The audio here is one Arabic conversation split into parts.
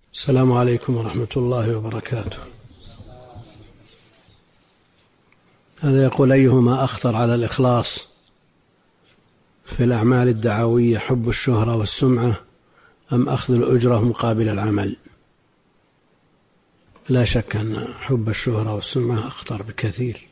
السلام عليكم ورحمة الله وبركاته. هذا يقول: أيهما أخطر على الإخلاص في الأعمال الدعوية، حب الشهرة والسمعة أم أخذ الأجرة مقابل العمل؟ لا شك أن حب الشهرة والسمعة أخطر بكثير،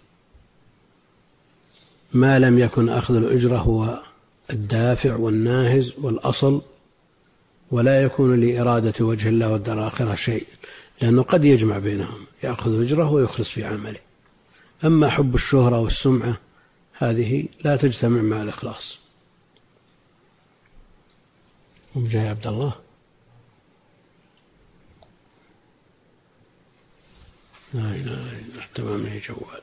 ما لم يكن أخذ الأجرة هو الدافع والناهز والأصل، ولا يكون لإرادة وجه الله والدار الآخرة شيء، لأنه قد يجمع بينهم، يأخذ أجره ويخلص في عمله. أما حب الشهرة والسمعة هذه لا تجتمع مع الإخلاص. جاي عبد الله. لا إله إلا الله. احتمامه جوال.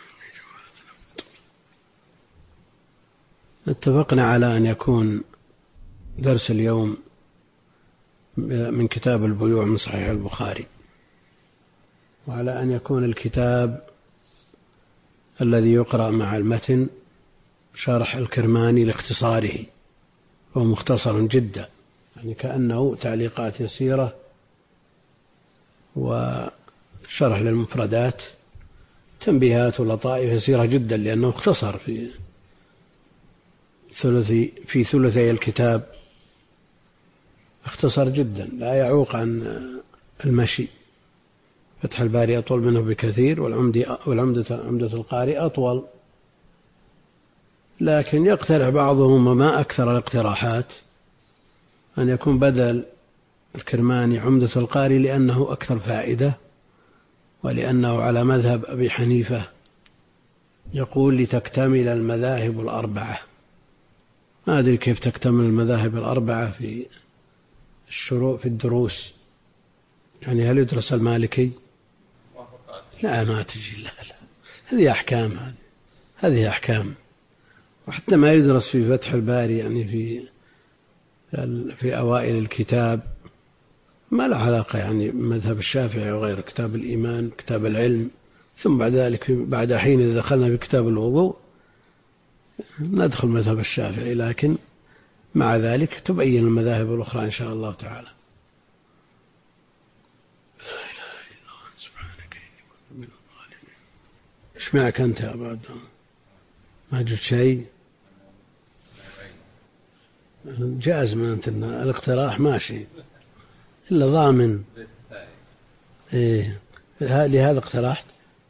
اتفقنا على أن يكون درس اليوم من كتاب البيوع من صحيح البخاري، وعلى أن يكون الكتاب الذي يقرأ مع المتن شرح الكرماني لاختصاره، وهو مختصر جدا، يعني كأنه تعليقات يسيرة وشرح للمفردات، تنبيهات ولطائف يسيرة جدا، لأنه اختصر في ثلثي الكتاب، اختصر جدا لا يعوق عن المشي. فتح الباري أطول منه بكثير، عمدة القاري أطول، لكن يقترح بعضهم وما أكثر الاقتراحات أن يكون بدل الكرماني عمدة القاري، لأنه أكثر فائدة، ولأنه على مذهب أبي حنيفة يقول لتكتمل المذاهب الأربعة. ما أدري كيف تكتمل المذاهب الأربعة في الشروع في الدروس، يعني هل يدرس المالكي؟ لا، ما تجي. لا هذه أحكام، هذه أحكام. وحتى ما يدرس في فتح الباري، يعني في أوائل الكتاب، ما له علاقة يعني مذهب الشافعي وغير كتاب الإيمان، كتاب العلم، ثم بعد ذلك بعد حين إذا دخلنا في كتاب الوضوء ندخل مذهب الشافعي، لكن مع ذلك تبين المذاهب الأخرى إن شاء الله تعالى. ايش معك أنت يا أبو عبد الله؟ ما جبت شيء؟ جاز من أنت الاقتراح ماشي، إلا ضامن. إيه لهذا اقترحت.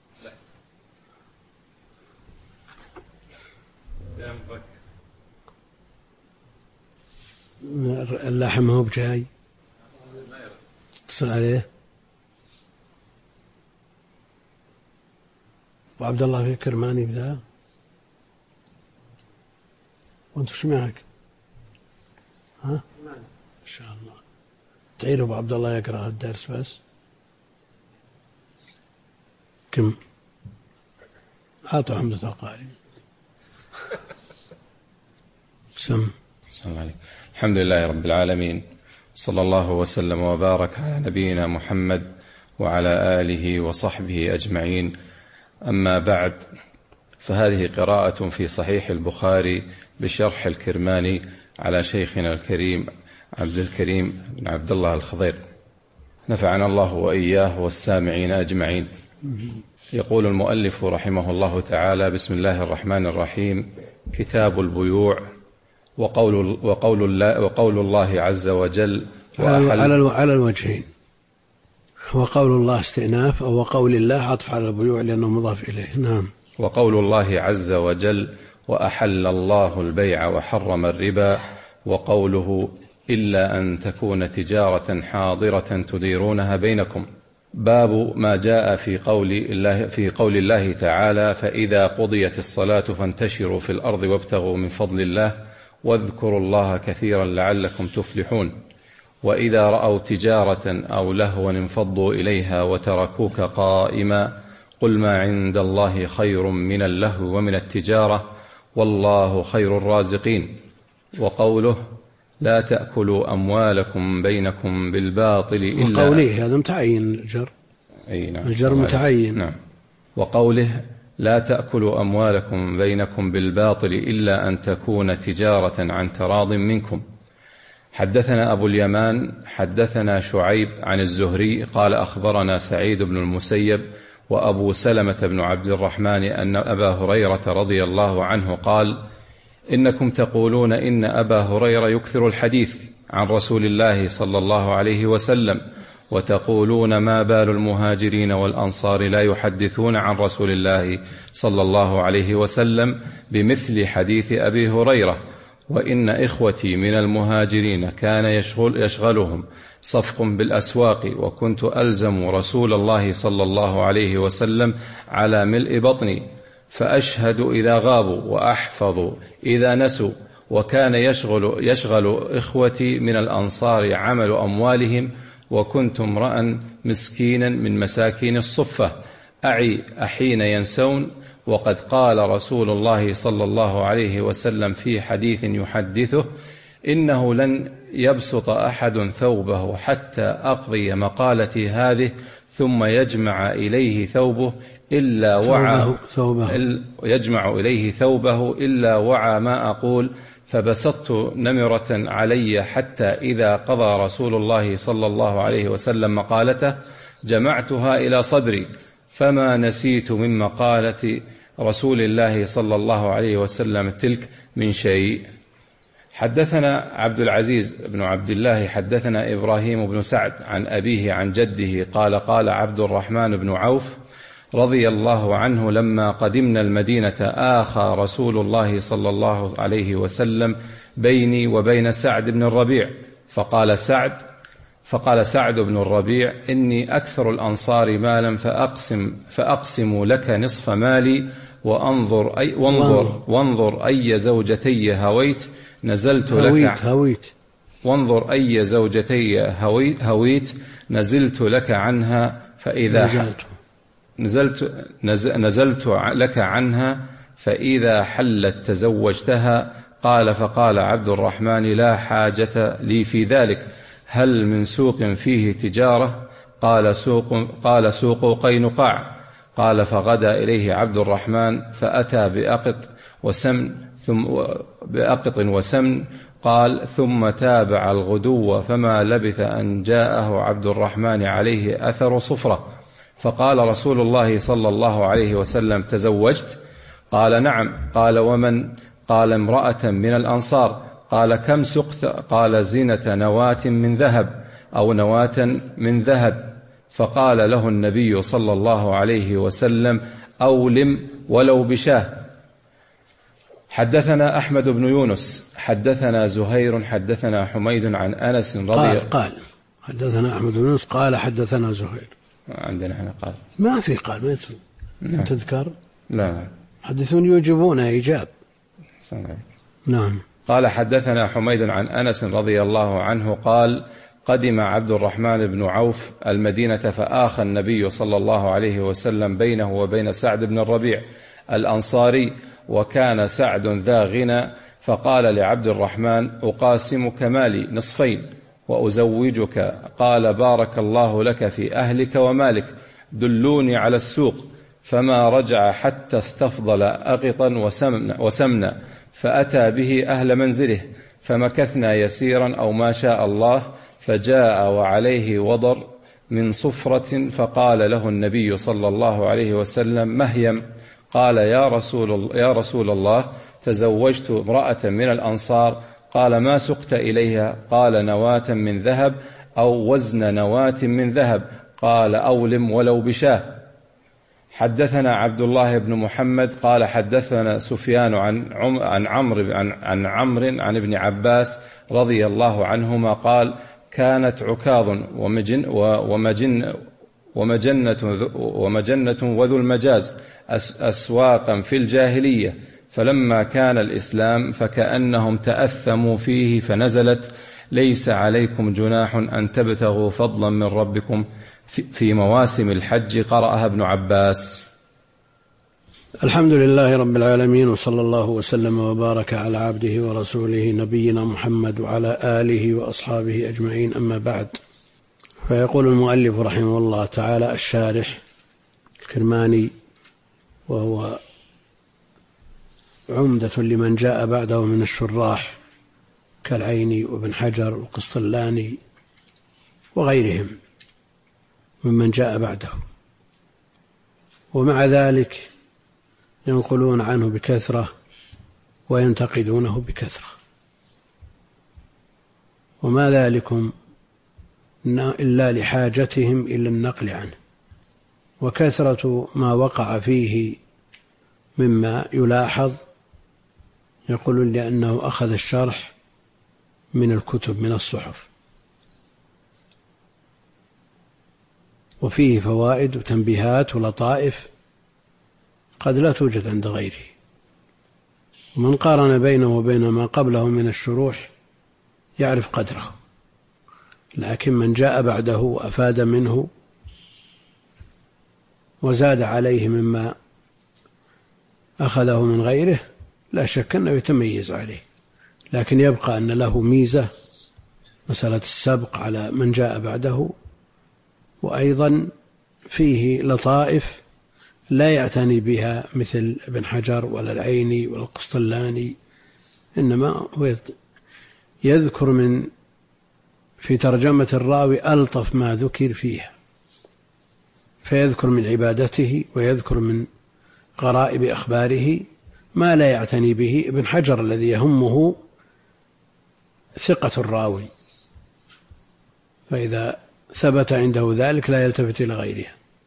اللحم هو بجاي اتصل عليه. وعبد الله في كرماني بذا، وانت شو معك؟ ها ان شاء الله تعير ابو عبد الله يقرأ الدرس بس. كم أعطوا حمدة القاري. سم. السلام عليكم. الحمد لله رب العالمين، صلى الله وسلم وبارك على نبينا محمد وعلى آله وصحبه أجمعين. أما بعد، فهذه قراءة في صحيح البخاري بشرح الكرماني على شيخنا الكريم عبد الكريم بن عبد الله الخضير، نفعنا الله وإياه والسامعين أجمعين. يقول المؤلف رحمه الله تعالى: بسم الله الرحمن الرحيم. كتاب البيوع. وقول الله عز وجل على الوجهين، وقول الله استئناف، أو وقول الله عطف على البيوع لأنه مضاف إليه. نعم. وقول الله عز وجل: وأحل الله البيع وحرم الربا. وقوله: إلا أن تكون تجارة حاضرة تديرونها بينكم. باب ما جاء في قول الله تعالى: فإذا قضيت الصلاة فانتشروا في الأرض وابتغوا من فضل الله واذكروا الله كثيرا لعلكم تفلحون. وإذا رأوا تجارة أو لهوا انفضوا إليها وتركوك قائما قل ما عند الله خير من اللهو ومن التجارة والله خير الرازقين. وقوله: لا تأكلوا أموالكم بينكم بالباطل إلا. وقوله هذا متعين الجر. نعم. الجر متعين. نعم. وقوله: لا تأكلوا أموالكم بينكم بالباطل إلا أن تكون تجارة عن تراض منكم. حدثنا أبو اليمان حدثنا شعيب عن الزهري قال أخبرنا سعيد بن المسيب وأبو سلمة بن عبد الرحمن أن أبا هريرة رضي الله عنه قال: إنكم تقولون إن أبا هريرة يكثر الحديث عن رسول الله صلى الله عليه وسلم، وتقولون ما بال المهاجرين والأنصار لا يحدثون عن رسول الله صلى الله عليه وسلم بمثل حديث أبي هريرة، وإن إخوتي من المهاجرين كان يشغلهم صفق بالأسواق، وكنت ألزم رسول الله صلى الله عليه وسلم على ملء بطني، فأشهد إذا غابوا وأحفظ إذا نسوا، وكان يشغل إخوتي من الأنصار عمل أموالهم، وكنت امرأ مسكينا من مساكين الصفة أعي أحين ينسون. وقد قال رسول الله صلى الله عليه وسلم في حديث يحدثه: إنه لن يبسط أحد ثوبه حتى أقضي مقالتي هذه ثم يجمع إليه ثوبه إلا وعى ما أقول، فبسطت نمرة علي حتى إذا قضى رسول الله صلى الله عليه وسلم مقالته جمعتها إلى صدري، فما نسيت من مقالة رسول الله صلى الله عليه وسلم تلك من شيء. حدثنا عبد العزيز بن عبد الله حدثنا إبراهيم بن سعد عن أبيه عن جده قال: قال عبد الرحمن بن عوف رضي الله عنه: لما قدمنا المدينة آخى رسول الله صلى الله عليه وسلم بيني وبين سعد بن الربيع، فقال سعد بن الربيع: إني أكثر الأنصار مالا فأقسم لك نصف مالي، وانظر أي زوجتي هويت نزلت لك عنها نزلت لك عنها فإذا حلت تزوجتها. قال: فقال عبد الرحمن: لا حاجة لي في ذلك، هل من سوق فيه تجارة؟ قال: سوق قينقاع. قال: فغدا إليه عبد الرحمن فأتى بأقط وسمن. قال: ثم تابع الغدو، فما لبث أن جاءه عبد الرحمن عليه أثر صفرة، فقال رسول الله صلى الله عليه وسلم: تزوجت؟ قال: نعم. قال: ومن؟ قال: امرأة من الأنصار. قال: كم سقت؟ قال: زنة نواة من ذهب أو نواة من ذهب. فقال له النبي صلى الله عليه وسلم: أولم ولو بشاه. حدثنا أحمد بن يونس حدثنا زهير حدثنا حميد عن أنس قال حدثنا أحمد بن يونس قال حدثنا زهير. عندنا هنا قال، ما في قال، ما تذكر. لا حدثون يوجبون إيجاب. نعم. قال: حدثنا حميد عن أنس رضي الله عنه قال: قدم عبد الرحمن بن عوف المدينة فآخى النبي صلى الله عليه وسلم بينه وبين سعد بن الربيع الأنصاري، وكان سعد ذا غنى، فقال لعبد الرحمن: أقاسمك مالي نصفين وأزوجك. قال: بارك الله لك في أهلك ومالك، دلوني على السوق. فما رجع حتى استفضل أقطا وسمنا، فأتى به أهل منزله، فمكثنا يسيرا أو ما شاء الله، فجاء وعليه وضر من صفرة، فقال له النبي صلى الله عليه وسلم: مهيم. قال: يا رسول الله، تزوجت امرأة من الأنصار. قال: ما سقت إليها؟ قال: نواة من ذهب أو وزن نواة من ذهب. قال: أولم ولو بشاه. حدثنا عبد الله بن محمد قال حدثنا سفيان عن عمرو عن ابن عباس رضي الله عنهما قال: كانت عكاظ ومجنة وذو المجاز أسواقا في الجاهلية، فلما كان الإسلام فكأنهم تأثموا فيه، فنزلت: ليس عليكم جناح أن تبتغوا فضلا من ربكم في مواسم الحج. قرأها ابن عباس. الحمد لله رب العالمين، وصلى الله وسلم وبارك على عبده ورسوله نبينا محمد وعلى آله وأصحابه أجمعين، أما بعد. فيقول المؤلف رحمه الله تعالى الشارح الكرماني، وهو عمدة لمن جاء بعده من الشراح، كالعيني وابن حجر والقسطلاني وغيرهم ممن جاء بعده، ومع ذلك ينقلون عنه بكثرة وينتقدونه بكثرة، وما ذلكم إلا لحاجتهم إلى النقل عنه، وكثرة ما وقع فيه مما يلاحظ يقولون لأنه أخذ الشرح من الكتب من الصحف، وفيه فوائد وتنبيهات ولطائف قد لا توجد عند غيره. ومن قارن بينه وبين ما قبله من الشروح يعرف قدره، لكن من جاء بعده وأفاد منه وزاد عليه مما أخذه من غيره لا شك أنه يتميز عليه، لكن يبقى أن له ميزة مسألة السبق على من جاء بعده، وأيضا فيه لطائف لا يعتني بها مثل ابن حجر ولا العيني ولا القسطلاني، إنما هو يذكر في ترجمة الراوي ألطف ما ذكر فيها، فيذكر من عبادته ويذكر من غرائب أخباره ما لا يعتني به ابن حجر الذي يهمه ثقة الراوي، فإذا ثبت عنده ذلك لا يلتفت إلى غيره،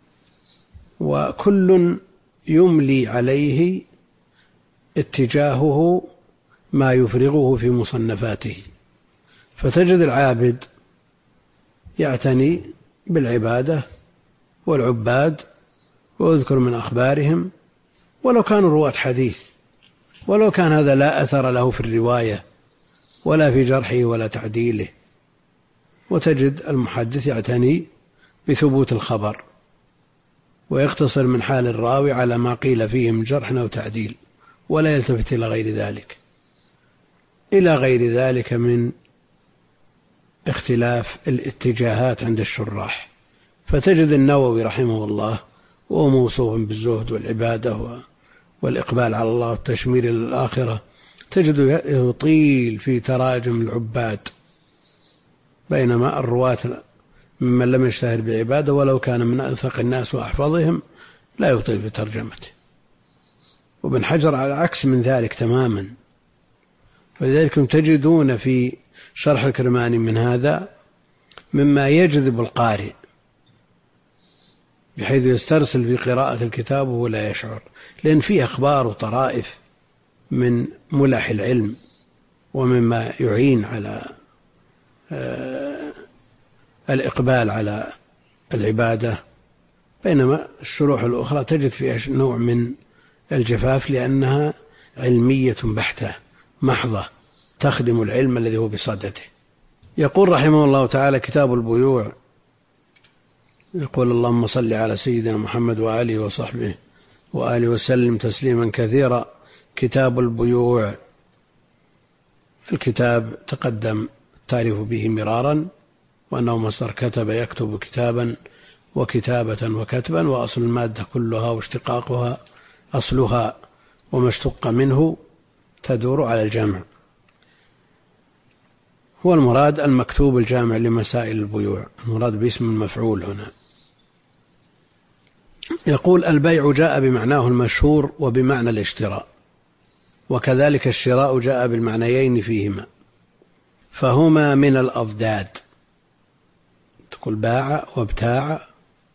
وكل يملي عليه اتجاهه ما يفرغه في مصنفاته، فتجد العابد يعتني بالعبادة والعباد ويذكر من أخبارهم ولو كانوا رواة حديث، ولو كان هذا لا أثر له في الرواية ولا في جرحه ولا تعديله، وتجد المحدث يعتني بثبوت الخبر ويقتصر من حال الراوي على ما قيل فيه من جرح أو تعديل، ولا يلتفت إلى غير ذلك من اختلاف الاتجاهات عند الشراح. فتجد النووي رحمه الله وهو موصوف بالزهد والعبادة والإقبال على الله والتشمير إلى الآخرة، تجد يطيل في تراجم العباد، بينما الرواة ممن لم يشتهر بعبادة ولو كان من أنثق الناس وأحفظهم لا يطيل في ترجمته. وابن حجر على عكس من ذلك تماما، فلذلك تجدون في شرح الكرماني من هذا مما يجذب القارئ بحيث يسترسل في قراءة الكتاب وهو لا يشعر، لأن فيه أخبار وطرائف من ملح العلم ومما يعين على الإقبال على العبادة، بينما الشروح الأخرى تجد فيها نوع من الجفاف لأنها علمية بحتة محضة تخدم العلم الذي هو بصدده. يقول رحمه الله تعالى: كتاب البيوع. يقول: اللهم صل على سيدنا محمد وآله وصحبه وآله وسلم تسليما كثيرا. كتاب البيوع، الكتاب تقدم التعريف به مرارا، وأنه مصدر كتب يكتب كتابا وكتابة وكتبا، وأصل المادة كلها واشتقاقها أصلها، وما اشتق منه تدور على الجمع، هو المراد المكتوب الجامع لمسائل البيوع، المراد باسم المفعول هنا. يقول: البيع جاء بمعناه المشهور وبمعنى الاشتراء، وكذلك الشراء جاء بالمعنيين فيهما، فهما من الأضداد، تقول باع وابتاع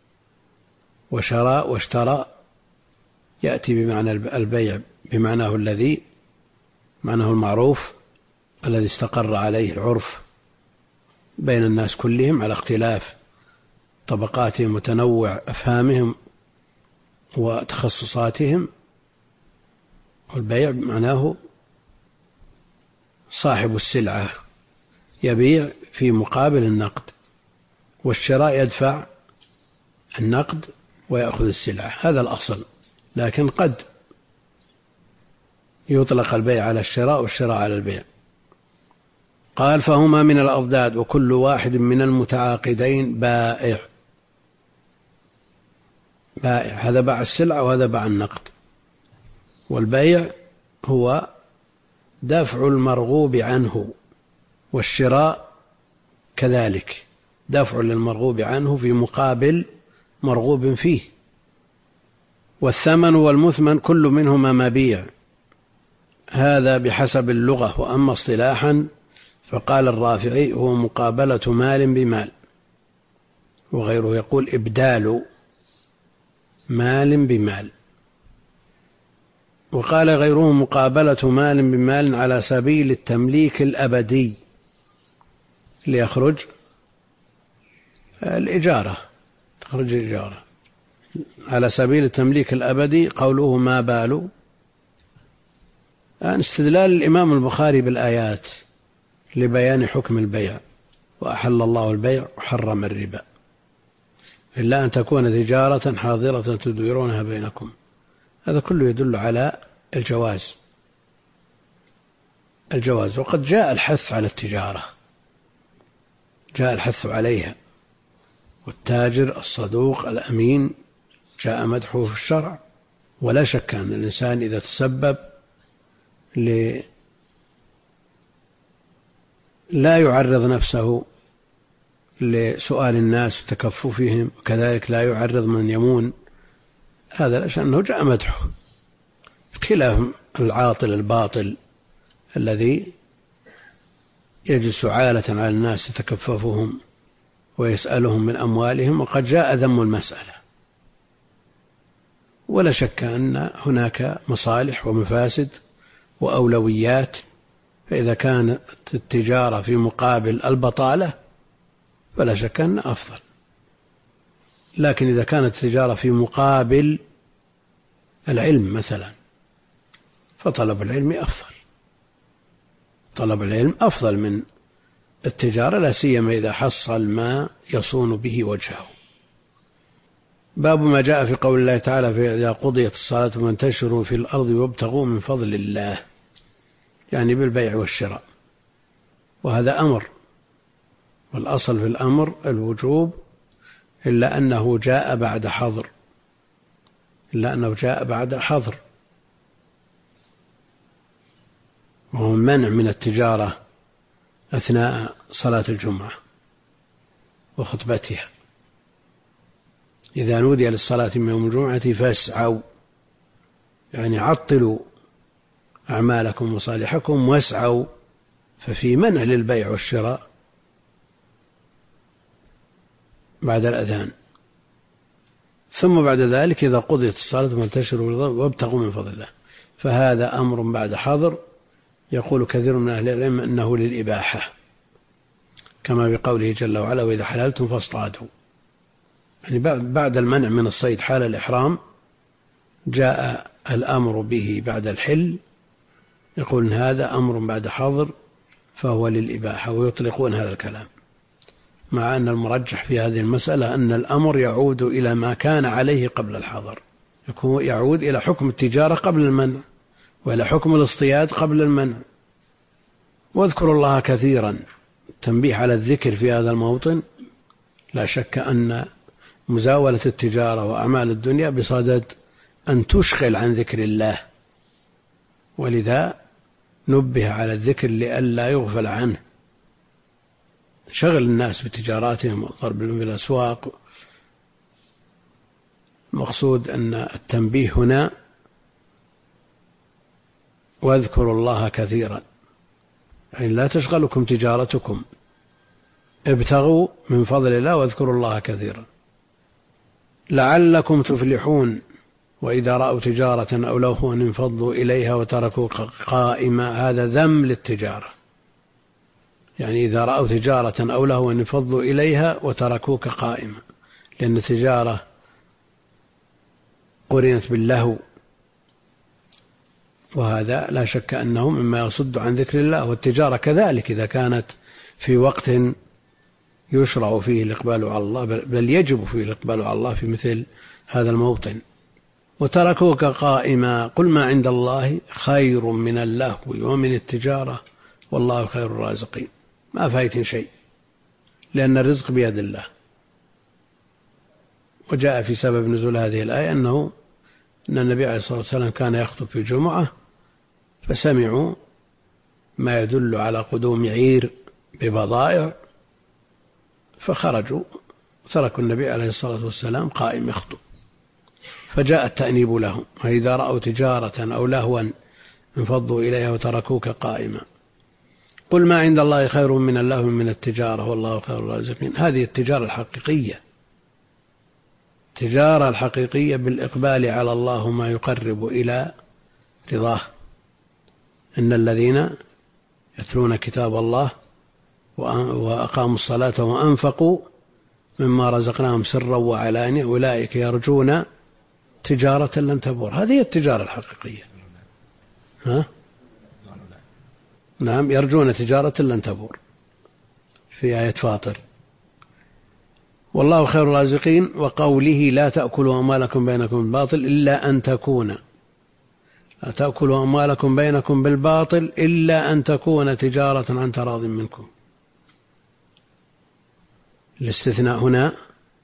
وشراء واشترى، يأتي بمعنى البيع بمعناه الذي معناه المعروف الذي استقر عليه العرف بين الناس كلهم على اختلاف طبقاتهم وتنوع أفهامهم وتخصصاتهم، والبيع معناه صاحب السلعة يبيع في مقابل النقد، والشراء يدفع النقد ويأخذ السلعة، هذا الأصل، لكن قد يطلق البيع على الشراء والشراء على البيع. قال: فهما من الأضداد، وكل واحد من المتعاقدين بائع، هذا باع السلعة وهذا باع النقد، والبيع هو دفع المرغوب عنه والشراء كذلك دفع للمرغوب عنه في مقابل مرغوب فيه. والثمن والمثمن كل منهما مبيع، هذا بحسب اللغة. وأما اصطلاحا فقال الرافعي هو مقابلة مال بمال، وغيره يقول إبدال مال بمال، وقال غيره مقابلة مال بمال على سبيل التمليك الأبدي، ليخرج الإجارة، تخرج الإجارة على سبيل التمليك الأبدي. قوله ما بال، استدلال الإمام البخاري بالآيات لبيان حكم البيع، وأحل الله البيع وحرم الربا إلا أن تكون تجارة حاضرة تديرونها بينكم، هذا كله يدل على الجواز. وقد جاء الحث على التجارة، جاء الحث عليها، والتاجر الصدوق الأمين جاء مدحه في الشرع. ولا شك أن الإنسان إذا تسبب لا يعرض نفسه لسؤال الناس وتكففهم، وكذلك لا يعرض من يمون، هذا لأنه جاء مدحه، بخلاف العاطل الباطل الذي يجلس عالة على الناس يتكففهم ويسألهم من أموالهم، وقد جاء ذم المسألة. ولا شك أن هناك مصالح ومفاسد وأولويات، فإذا كانت التجارة في مقابل البطالة فلا شك أن أفضل، لكن إذا كانت التجارة في مقابل العلم مثلا فطلب العلم أفضل، طلب العلم أفضل من التجارة، لا سيما إذا حصل ما يصون به وجهه. باب ما جاء في قول الله تعالى إذا قضيت الصلاة فانتشروا في الأرض وابتغوا من فضل الله، يعني بالبيع والشراء، وهذا أمر، والأصل في الأمر الوجوب، إلا أنه جاء بعد حظر، وهو المنع من التجارة أثناء صلاة الجمعة وخطبتها. إذا نودي للصلاة من يوم الجمعة فاسعوا، يعني عطلوا أعمالكم وصالحكم واسعوا، ففي منع للبيع والشراء بعد الأذان. ثم بعد ذلك إذا قضيت الصلاة فانتشروا وابتغوا من فضل الله، فهذا أمر بعد حظر. يقول كثير من أهل العلم أنه للإباحة، كما بقوله جل وعلا وإذا حللتم فاصطادوا، يعني بعد المنع من الصيد حال الإحرام جاء الأمر به بعد الحل، يقول هذا أمر بعد حظر فهو للإباحة، ويطلقون هذا الكلام، مع أن المرجح في هذه المسألة أن الأمر يعود إلى ما كان عليه قبل الحظر، يعود إلى حكم التجارة قبل المنع، وإلى حكم الاصطياد قبل المنع. واذكروا الله كثيرا، تنبيه على الذكر في هذا الموطن. لا شك أن مزاولة التجارة وأعمال الدنيا بصدد أن تشغل عن ذكر الله، ولذا نبه على الذكر لئلا يغفل عنه. شغل الناس بتجاراتهم وضرب في الأسواق. المقصود أن التنبيه هنا واذكروا الله كثيرا، يعني لا تشغلكم تجارتكم، ابتغوا من فضل الله واذكروا الله كثيرا لعلكم تفلحون. وإذا رأوا تجارة أو لهوا انفضوا إليها وتركوك قائما، هذا ذم للتجارة، يعني إذا رأوا تجارة أو لهوا انفضوا إليها وتركوك قائما، لأن التجارة قرنت باللهو، وهذا لا شك أنه مما يصد عن ذكر الله. والتجارة كذلك إذا كانت في وقت يشرع فيه الإقبال على الله، بل يجب فيه الإقبال على الله في مثل هذا الموطن. وتركوك قائما قل ما عند الله خير من اللهو ومن التجارة والله خير الرازقين، ما فايت شيء، لأن الرزق بيد الله. وجاء في سبب نزول هذه الآية أن النبي عليه الصلاة والسلام كان يخطب في الجمعة، فسمعوا ما يدل على قدوم عير ببضائع فخرجوا تركوا النبي عليه الصلاة والسلام قائم يخطب، فجاء التأنيب لهم: وإذا رأوا تجارة أو لهوا انفضوا إليها وتركوك قائما. قل ما عند الله خير من اللهو من التجارة والله خير الرازقين. هذه التجارة الحقيقية، التجارة الحقيقية بالإقبال على الله ما يقرب إلى رضاه. إن الذين يتلون كتاب الله وأقاموا الصلاة وأنفقوا مما رزقناهم سرا وعلانية أولئك يرجون تجارة لن تبور. هذه هي التجارة الحقيقية. نعم، يرجون تجارة لن تبور في آية فاطر. والله خير الرازقين. وقوله: لا تأكلوا أموالكم بينكم بالباطل إلا أن تكون، لا تأكلوا أموالكم بينكم بالباطل إلا أن تكون تجارة عن تراض منكم. الاستثناء هنا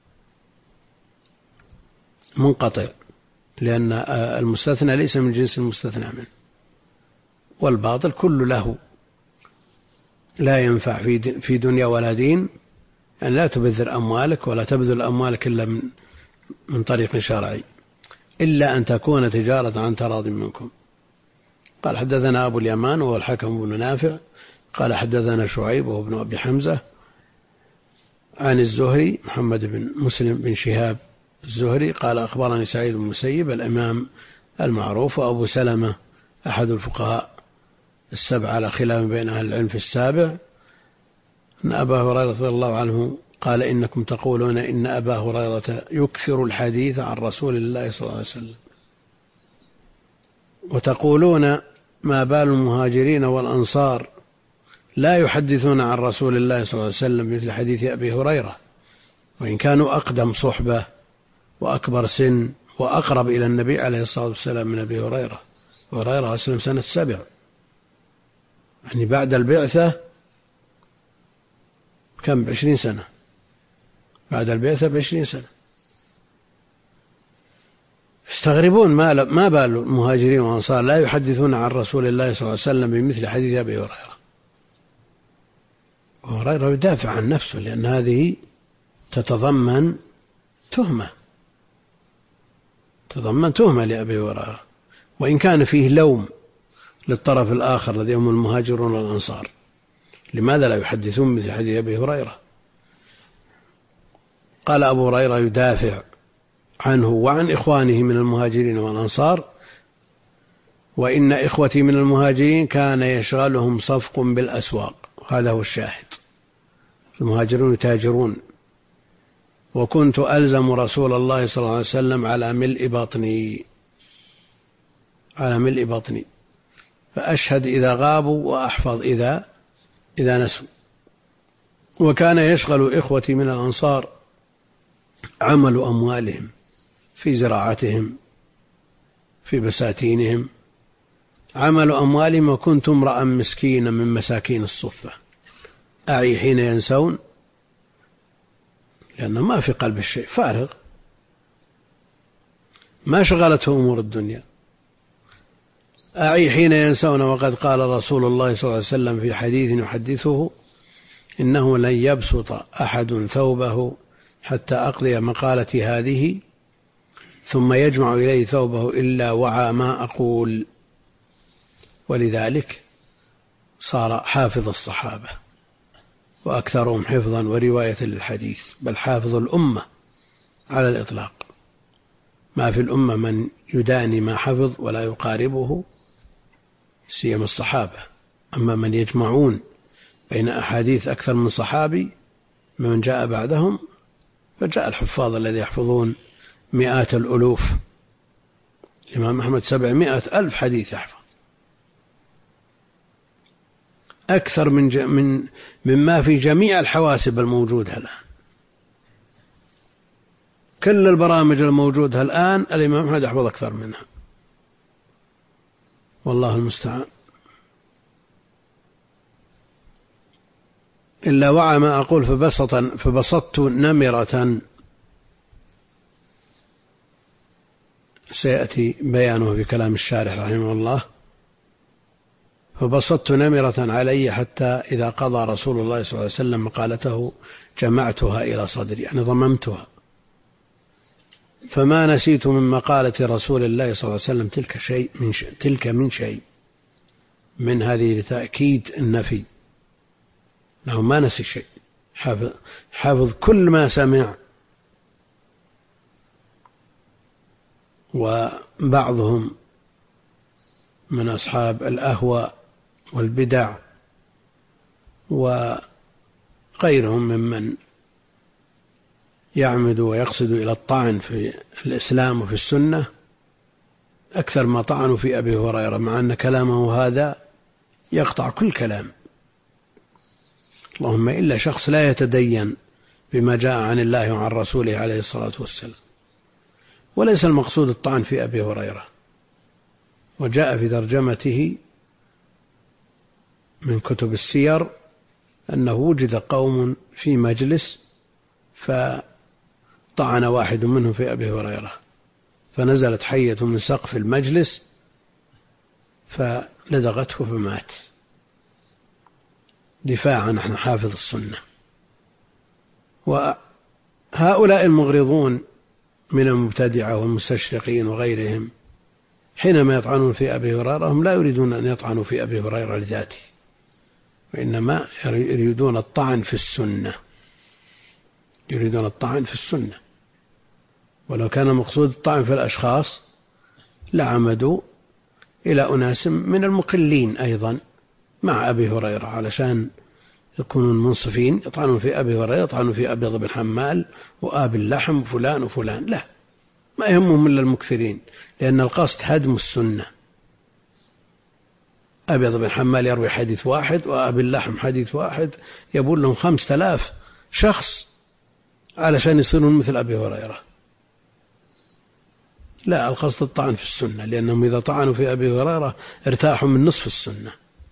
منقطع، لأن المستثنى ليس من جنس المستثنى منه، والباطل كل له لا ينفع في دنيا ولا دين، يعني لا تبذر أموالك ولا تبذل أموالك إلا من طريق شرعي، إلا أن تكون تجارة عن تراض منكم. قال: حدثنا أبو اليمان وهو الحكم بن نافع قال: حدثنا شعيب وهو ابن أبي حمزة عن الزهري محمد بن مسلم بن شهاب الزهري قال: أخبرني سعيد بن المسيب الإمام المعروف وأبو سلمة أحد الفقهاء السبعة على خلاف بين أهل العلم في السابع، أن أبا هريرة رضي الله عنه قال: إنكم تقولون إن أبا هريرة يكثر الحديث عن رسول الله صلى الله عليه وسلم، وتقولون ما بال المهاجرين والأنصار لا يحدثون عن رسول الله صلى الله عليه وسلم مثل حديث أبي هريرة، وإن كانوا أقدم صحبة وأكبر سن وأقرب إلى النبي عليه الصلاة والسلام من أبي هريرة. هريرة أسلم سنة 7، يعني بعد البعثة كم؟ 20 سنة، بعد البعثة ب20 سنة. استغربون ما بال المهاجرين والأنصار لا يحدثون عن رسول الله صلى الله عليه وسلم بمثل حديث أبي هريرة. وهريرة يدافع عن نفسه، لأن هذه تتضمن تهمة لأبي هريرة، وإن كان فيه لوم للطرف الآخر الذي هم المهاجرون والأنصار، لماذا لا يحدثون مثل حديث أبي هريرة؟ قال أبو هريرة يدافع عنه وعن إخوانه من المهاجرين والأنصار: وإن إخوتي من المهاجرين كان يشغلهم صفق بالأسواق. هذا هو الشاهد، المهاجرون يتاجرون، وكنت ألزم رسول الله صلى الله عليه وسلم على ملء بطني فأشهد إذا غابوا وأحفظ إذا نسوا. وكان يشغل إخوتي من الأنصار عمل أموالهم في زراعتهم في بساتينهم، عمل أموالهم، وكنت امرأ مسكينا من مساكين الصفة أعي حين ينسون، لأنه ما في قلب الشيء، فارغ، ما شغلته أمور الدنيا. أعي حين ينسون، وقد قال رسول الله صلى الله عليه وسلم في حديث يحدثه: إنه لن يبسط أحد ثوبه حتى أقضي مقالتي هذه ثم يجمع إليه ثوبه إلا وعى ما أقول. ولذلك صار حافظ الصحابة وأكثرهم حفظا ورواية للحديث، بل حافظ الأمة على الإطلاق. ما في الأمة من يداني ما حفظ ولا يقاربه سيما الصحابة. أما من يجمعون بين أحاديث أكثر من صحابي من جاء بعدهم، فجاء الحفاظ الذي يحفظون مئات الألوف. الإمام أحمد 700,000 حديث يحفظ، أكثر مما في جميع الحواسب الموجودة الآن. كل البرامج الموجودة الآن الإمام أحمد يحفظ أكثر منها، والله المستعان. إلا وعى ما أقول فبسطت نمرة، سيأتي بيانه في كلام الشارح رحمه الله. فبسطت نمرة علي حتى إذا قضى رسول الله صلى الله عليه وسلم مقالته جمعتها إلى صدري، يعني ضممتها، فما نسيت من مقالة رسول الله صلى الله عليه وسلم تلك من شيء من هذه لتأكيد النفي، له ما نسي شيء، حافظ كل ما سمع. وبعضهم من أصحاب الأهواء والبدع وغيرهم ممن يعمد ويقصد إلى الطعن في الإسلام وفي السنة أكثر ما طعنوا في أبي هريرة، مع أن كلامه هذا يقطع كل كلام، اللهم إلا شخص لا يتدين بما جاء عن الله وعن رسوله عليه الصلاة والسلام. وليس المقصود الطعن في أبي هريرة. وجاء في ترجمته من كتب السير أنه وجد قوم في مجلس فطعن واحد منهم في أبي هريرة، فنزلت حية من سقف المجلس فلدغته فمات دفاعا عن حافظ السنة. وهؤلاء المغرضون من المبتدعة والمستشرقين وغيرهم حينما يطعنون في أبي هريرة هم لا يريدون أن يطعنوا في أبي هريرة لذاته، وإنما يريدون الطعن في السنة، يريدون الطعن في السنة. ولو كان مقصود الطعن في الأشخاص لعمدوا إلى أناس من المقلين أيضا مع أبي هريرة علشان يكونون منصفين، يطعنون في أبي هريرة، يطعنون في أبيض بن حمال وآب اللحم وفلان وفلان، لا، ما يهمهم إلا المكثرين، لأن القصد هدم السنة. أبيض بن حمال يروي حديث واحد وآب اللحم حديث واحد، يقول لهم 5000 شخص علشان يصيرون مثل أبي هريرة. لا، القصد الطعن في السنة، لأنهم إذا طعنوا في أبي هريرة ارتاحوا من نصف السنة.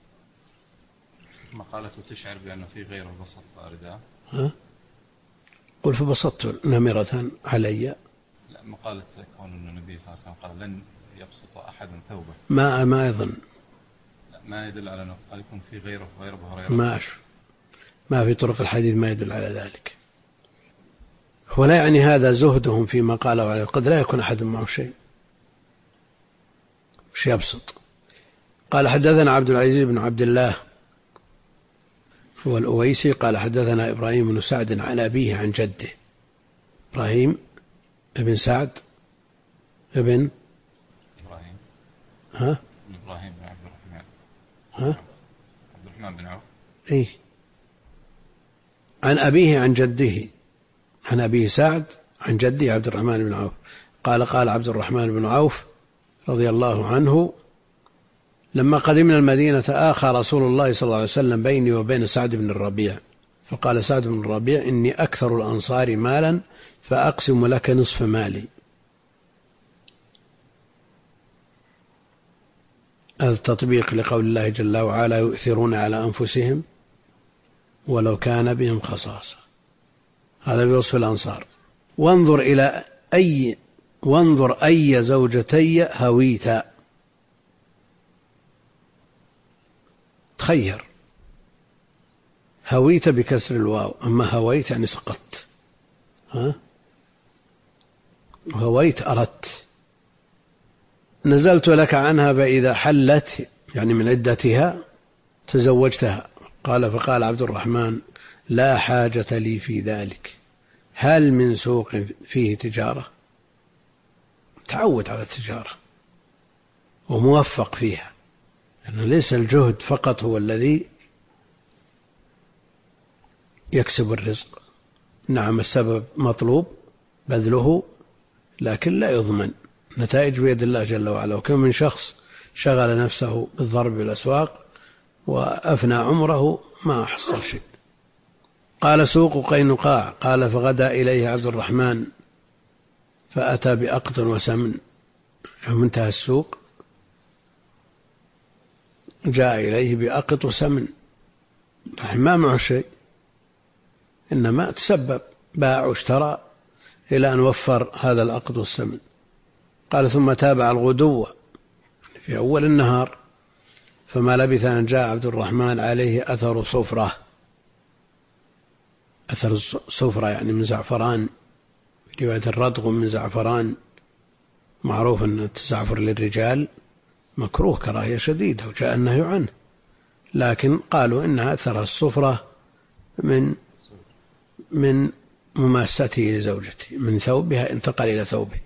مقالته تشعر بأنه في غيره بسط رداء؟ قل فبسطت نمرة علي. لا، مقالة كون النبي صلى الله عليه وسلم قال لن يبسط أحد ثوبه، ما يظن، ما يدل على أنه قال يكون في غيره غير أبو هريرة. ما في طرق الحديث ما يدل على ذلك. ولا يعني هذا زهدهم فيما قالوا عليه، قد لا يكون أحد معه شيء مش يبسط. قال حدثنا عبد العزيز بن عبد الله هو الأويسي قال حدثنا إبراهيم بن سعد عن أبيه عن جده، إبراهيم ابن سعد ابن إبراهيم إبراهيم بن عبد الرحمن عبد الرحمن بن عوف عن أبيه عن جده، عن أبيه سعد عن جده عبد الرحمن بن عوف قال عبد الرحمن بن عوف رضي الله عنه لما قدمنا المدينة آخى رسول الله صلى الله عليه وسلم بيني وبين سعد بن الربيع، فقال سعد بن الربيع إني أكثر الأنصار مالا فأقسم لك نصف مالي. التطبيق لقول الله جل وعلا يؤثرون على أنفسهم ولو كان بهم خصاصة، هذا بوصف الأنصار. وانظر أي زوجتي هويت، تخير، هويت بكسر الواو، أما هويت يعني سقطت، هويت أردت. نزلت لك عنها فإذا حلت يعني من عدتها تزوجتها. فقال عبد الرحمن لا حاجة لي في ذلك، هل من سوق فيه تجارة؟ تعود على التجارة وموفق فيها، أنه ليس الجهد فقط هو الذي يكسب الرزق. نعم السبب مطلوب بذله، لكن لا يضمن، نتائج بيد الله جل وعلا. وكم من شخص شغل نفسه بالضرب بالأسواق وأفنى عمره ما حصل شيء. قال سوق قينقاع. قال فغدا إليه عبد الرحمن فأتى بأقط وسمن، منتهى السوق جاء إليه بأقط وسمن، ما معه شيء، إنما تسبب، باع واشترى إلى أن وفر هذا الأقط والسمن. قال ثم تابع الغدو في أول النهار فما لبث أن جاء عبد الرحمن عليه أثر صفرة. أثر الصفرة يعني من زعفران، في رواية الرطغ من زعفران. معروف أن التزعفر للرجال مكروه كراهية شديدة وجاء النهي عنه، لكن قالوا إنها أثر الصفرة من مماسته لزوجته، من ثوبها انتقل إلى ثوبه.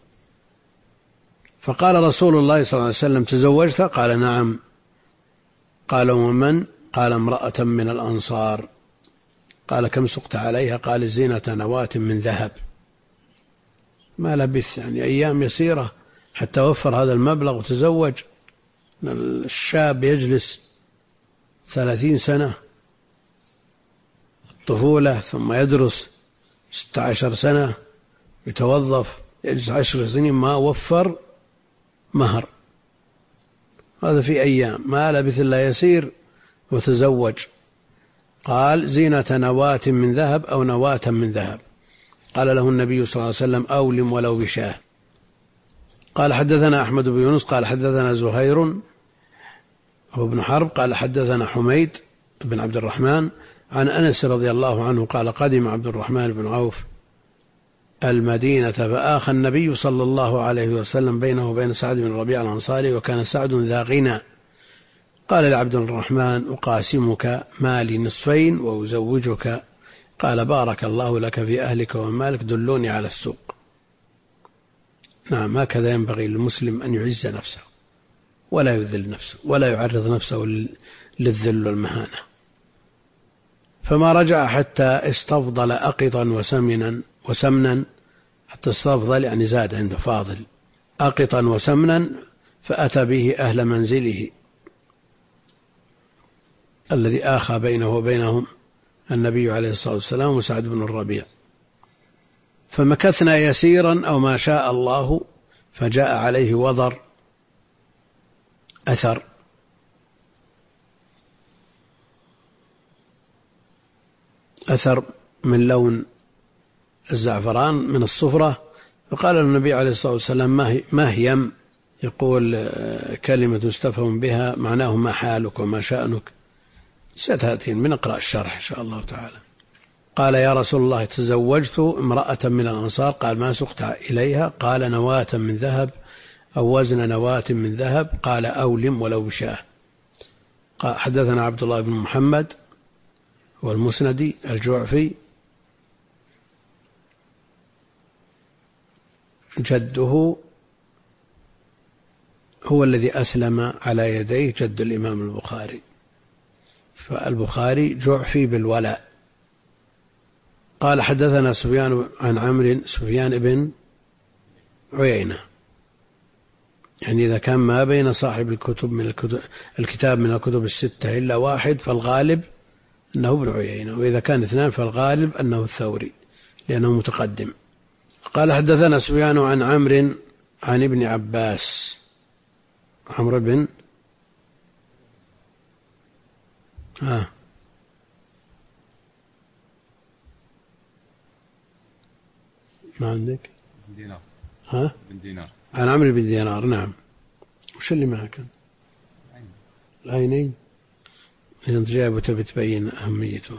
فقال رسول الله صلى الله عليه وسلم: تزوجت؟ قال: نعم. قال: ومن؟ قال: امرأة من الأنصار. قال: كم سقت عليها؟ قال: زينة نواة من ذهب. ما لبث يعني أيام يسيرة حتى وفر هذا المبلغ وتزوج. الشاب يجلس 30 سنة الطفولة، ثم يدرس 16 سنة، يتوظف، يجلس 10 سنين ما وفر مهر. هذا في أيام، ما لبث إلا يسير وتزوج. قال: زينة نواة من ذهب أو نواة من ذهب. قال له النبي صلى الله عليه وسلم: أولم ولو بشاه. قال: حدثنا أحمد بن يونس قال حدثنا زهير هو ابن حرب قال حدثنا حميد بن عبد الرحمن عن أنس رضي الله عنه قال: قدم عبد الرحمن بن عوف المدينة فآخى النبي صلى الله عليه وسلم بينه وبين سعد بن ربيعة الأنصاري، وكان سعد ذا غنى. قال لعبد الرحمن: أقاسمك مالي نصفين وأزوجك. قال: بارك الله لك في أهلك ومالك، دلوني على السوق. نعم، هكذا ينبغي للمسلم أن يعز نفسه ولا يذل نفسه ولا يعرض نفسه للذل والمهانة. فما رجع حتى استفضل أقطا وسمنا، حتى استفضل يعني زاد عنده فاضل، أقطا وسمنا، فأتى به أهل منزله الذي آخى بينه وبينهم النبي عليه الصلاة والسلام وسعد بن الربيع. فمكثنا يسيرا أو ما شاء الله، فجاء عليه وضر أثر من لون الزعفران من الصفرة. فقال النبي عليه الصلاة والسلام: ما هيم، يقول كلمة استفهم بها معناه ما حالك وما شأنك. ستأتين بنقرأ الشرح إن شاء الله تعالى. قال: يا رسول الله، تزوجت امرأة من الأنصار. قال: ما سقت إليها؟ قال: نواة من ذهب أو وزن نواة من ذهب. قال: أولم ولو بشاه. حدثنا عبد الله بن محمد والمسندي الجعفي، جده هو الذي أسلم على يديه جد الإمام البخاري، فالبخاري جعفي بالولاء. قال: حدثنا سفيان عن عمرو، سفيان بن عيينة، يعني إذا كان ما بين صاحب الكتاب من الكتب الستة إلا واحد فالغالب أنه ابن عيينة، وإذا كان اثنان فالغالب أنه الثوري لأنه متقدم. قال: حدثنا سفيان عن عمرو عن ابن عباس، عمرو بن ما عندك بن دينار بن دينار عن عمرو بن دينار. نعم. وش اللي معك؟ العينين. أنت جايب وتبي تبين أهميته.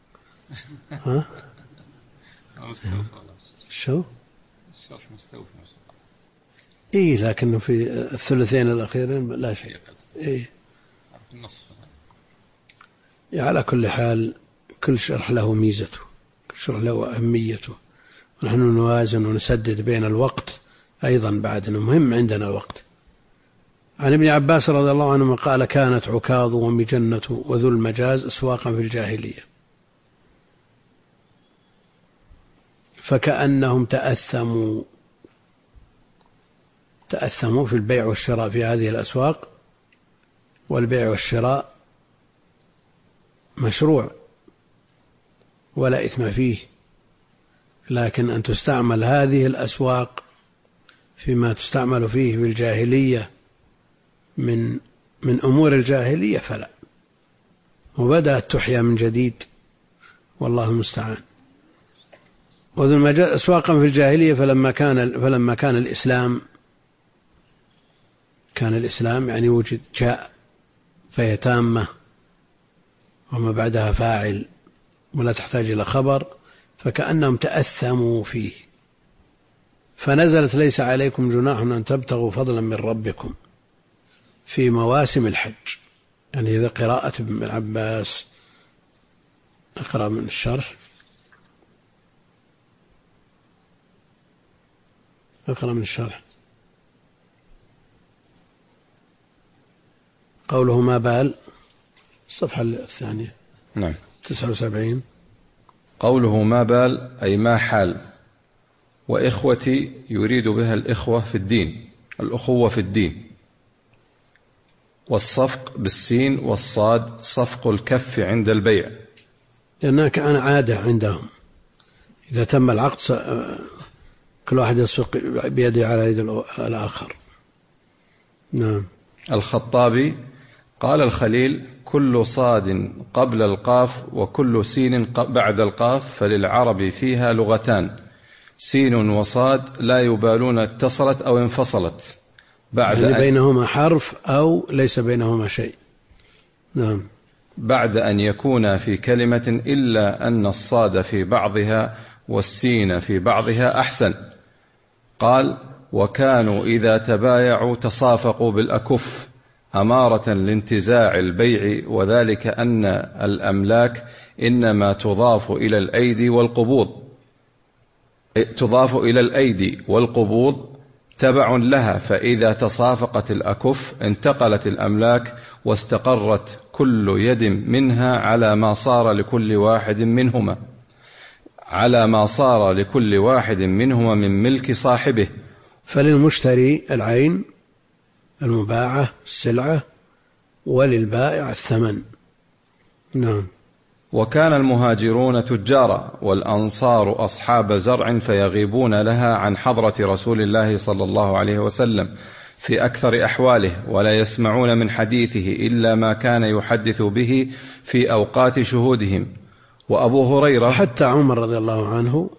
شو؟ الشرح مستوفى ما شاء الله. إيه، لكنه في الثلثين الأخيرين لا شيء. إيه، النصف. على كل حال كل شرح له ميزته، كل شرح له أهميته، ونحن نوازن ونسدد بين الوقت أيضا بعد أنه مهم عندنا الوقت. عن ابن عباس رضي الله عنه قال: كانت عكاظ ومجنة وذو المجاز أسواقا في الجاهلية، فكأنهم تأثموا في البيع والشراء في هذه الأسواق، والبيع والشراء مشروع ولا إثم فيه، لكن أن تستعمل هذه الأسواق فيما تستعمل فيه بالجاهلية من أمور الجاهلية فلا، وبدأت تحيا من جديد والله المستعان. وذو المجاز أسواقا في الجاهلية، فلما كان الإسلام يعني وجد، جاء فهي تامة وما بعدها فاعل ولا تحتاج إلى خبر، فكأنهم تأثموا فيه. فنزلت ليس عليكم جناح أن تبتغوا فضلا من ربكم في مواسم الحج. يعني إذا قراءة ابن عباس. أقرأ من الشرح. قوله ما بال، الصفحة الثانية. نعم. 79. قوله ما بال أي ما حال، وإخوتي يريد بها الإخوة في الدين، الأخوة في الدين. والصفق بالسين والصاد صفق الكف عند البيع، لأنها كان عادة عندهم إذا تم العقد كل واحد يصفق بيده على يد الآخر. نعم. الخطابي قال الخليل كل صاد قبل القاف وكل سين بعد القاف، فللعرب فيها لغتان، سين وصاد لا يبالون اتصلت أو انفصلت، بعد يعني بينهما حرف أو ليس بينهما شيء. نعم. بعد أن يكون في كلمة، إلا أن الصاد في بعضها والسين في بعضها أحسن. قال وكانوا إذا تبايعوا تصافقوا بالأكف أمارة لانتزاع البيع، وذلك أن الأملاك إنما تضاف إلى الأيدي والقبوض تبع لها، فإذا تصافقت الأكف انتقلت الأملاك واستقرت كل يد منها على ما صار لكل واحد منهما من ملك صاحبه. فللمشتري العين المباعة السلعة، وللبائع الثمن. نعم. وكان المهاجرون تجارا، والأنصار أصحاب زرع، فيغيبون لها عن حضرة رسول الله صلى الله عليه وسلم في أكثر أحواله، ولا يسمعون من حديثه إلا ما كان يحدث به في أوقات شهودهم. وأبو هريرة حتى عمر رضي الله عنه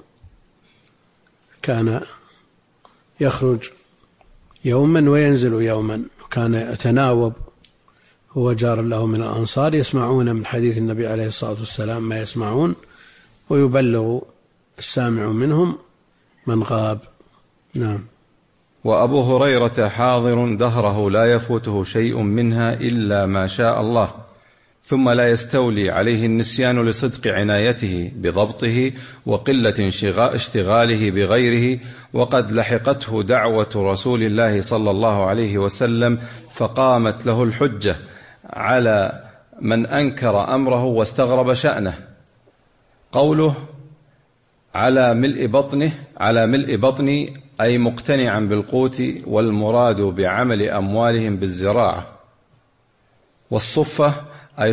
كان يخرج يوما وينزل يوما، كان يتناوب هو جار له من الأنصار، يسمعون من حديث النبي عليه الصلاة والسلام ما يسمعون، ويبلغ السامع منهم من غاب. نعم. وأبو هريرة حاضر دهره لا يفوته شيء منها إلا ما شاء الله، ثم لا يستولي عليه النسيان لصدق عنايته بضبطه وقلة اشتغاله بغيره. وقد لحقته دعوة رسول الله صلى الله عليه وسلم، فقامت له الحجة على من أنكر أمره واستغرب شأنه. قوله على ملء بطني أي مقتنعا بالقوت، والمراد بعمل أموالهم بالزراعة. والصفة أي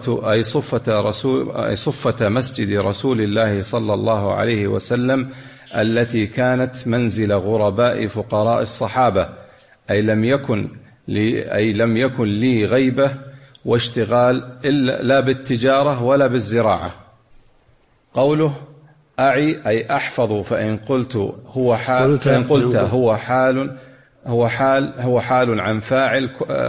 صفة مسجد رسول الله صلى الله عليه وسلم، التي كانت منزل غرباء فقراء الصحابة، أي لم يكن لي غيبة واشتغال إلا لا بالتجارة ولا بالزراعة. قوله أعي أي أحفظ، فإن قلت هو حال عن فاعل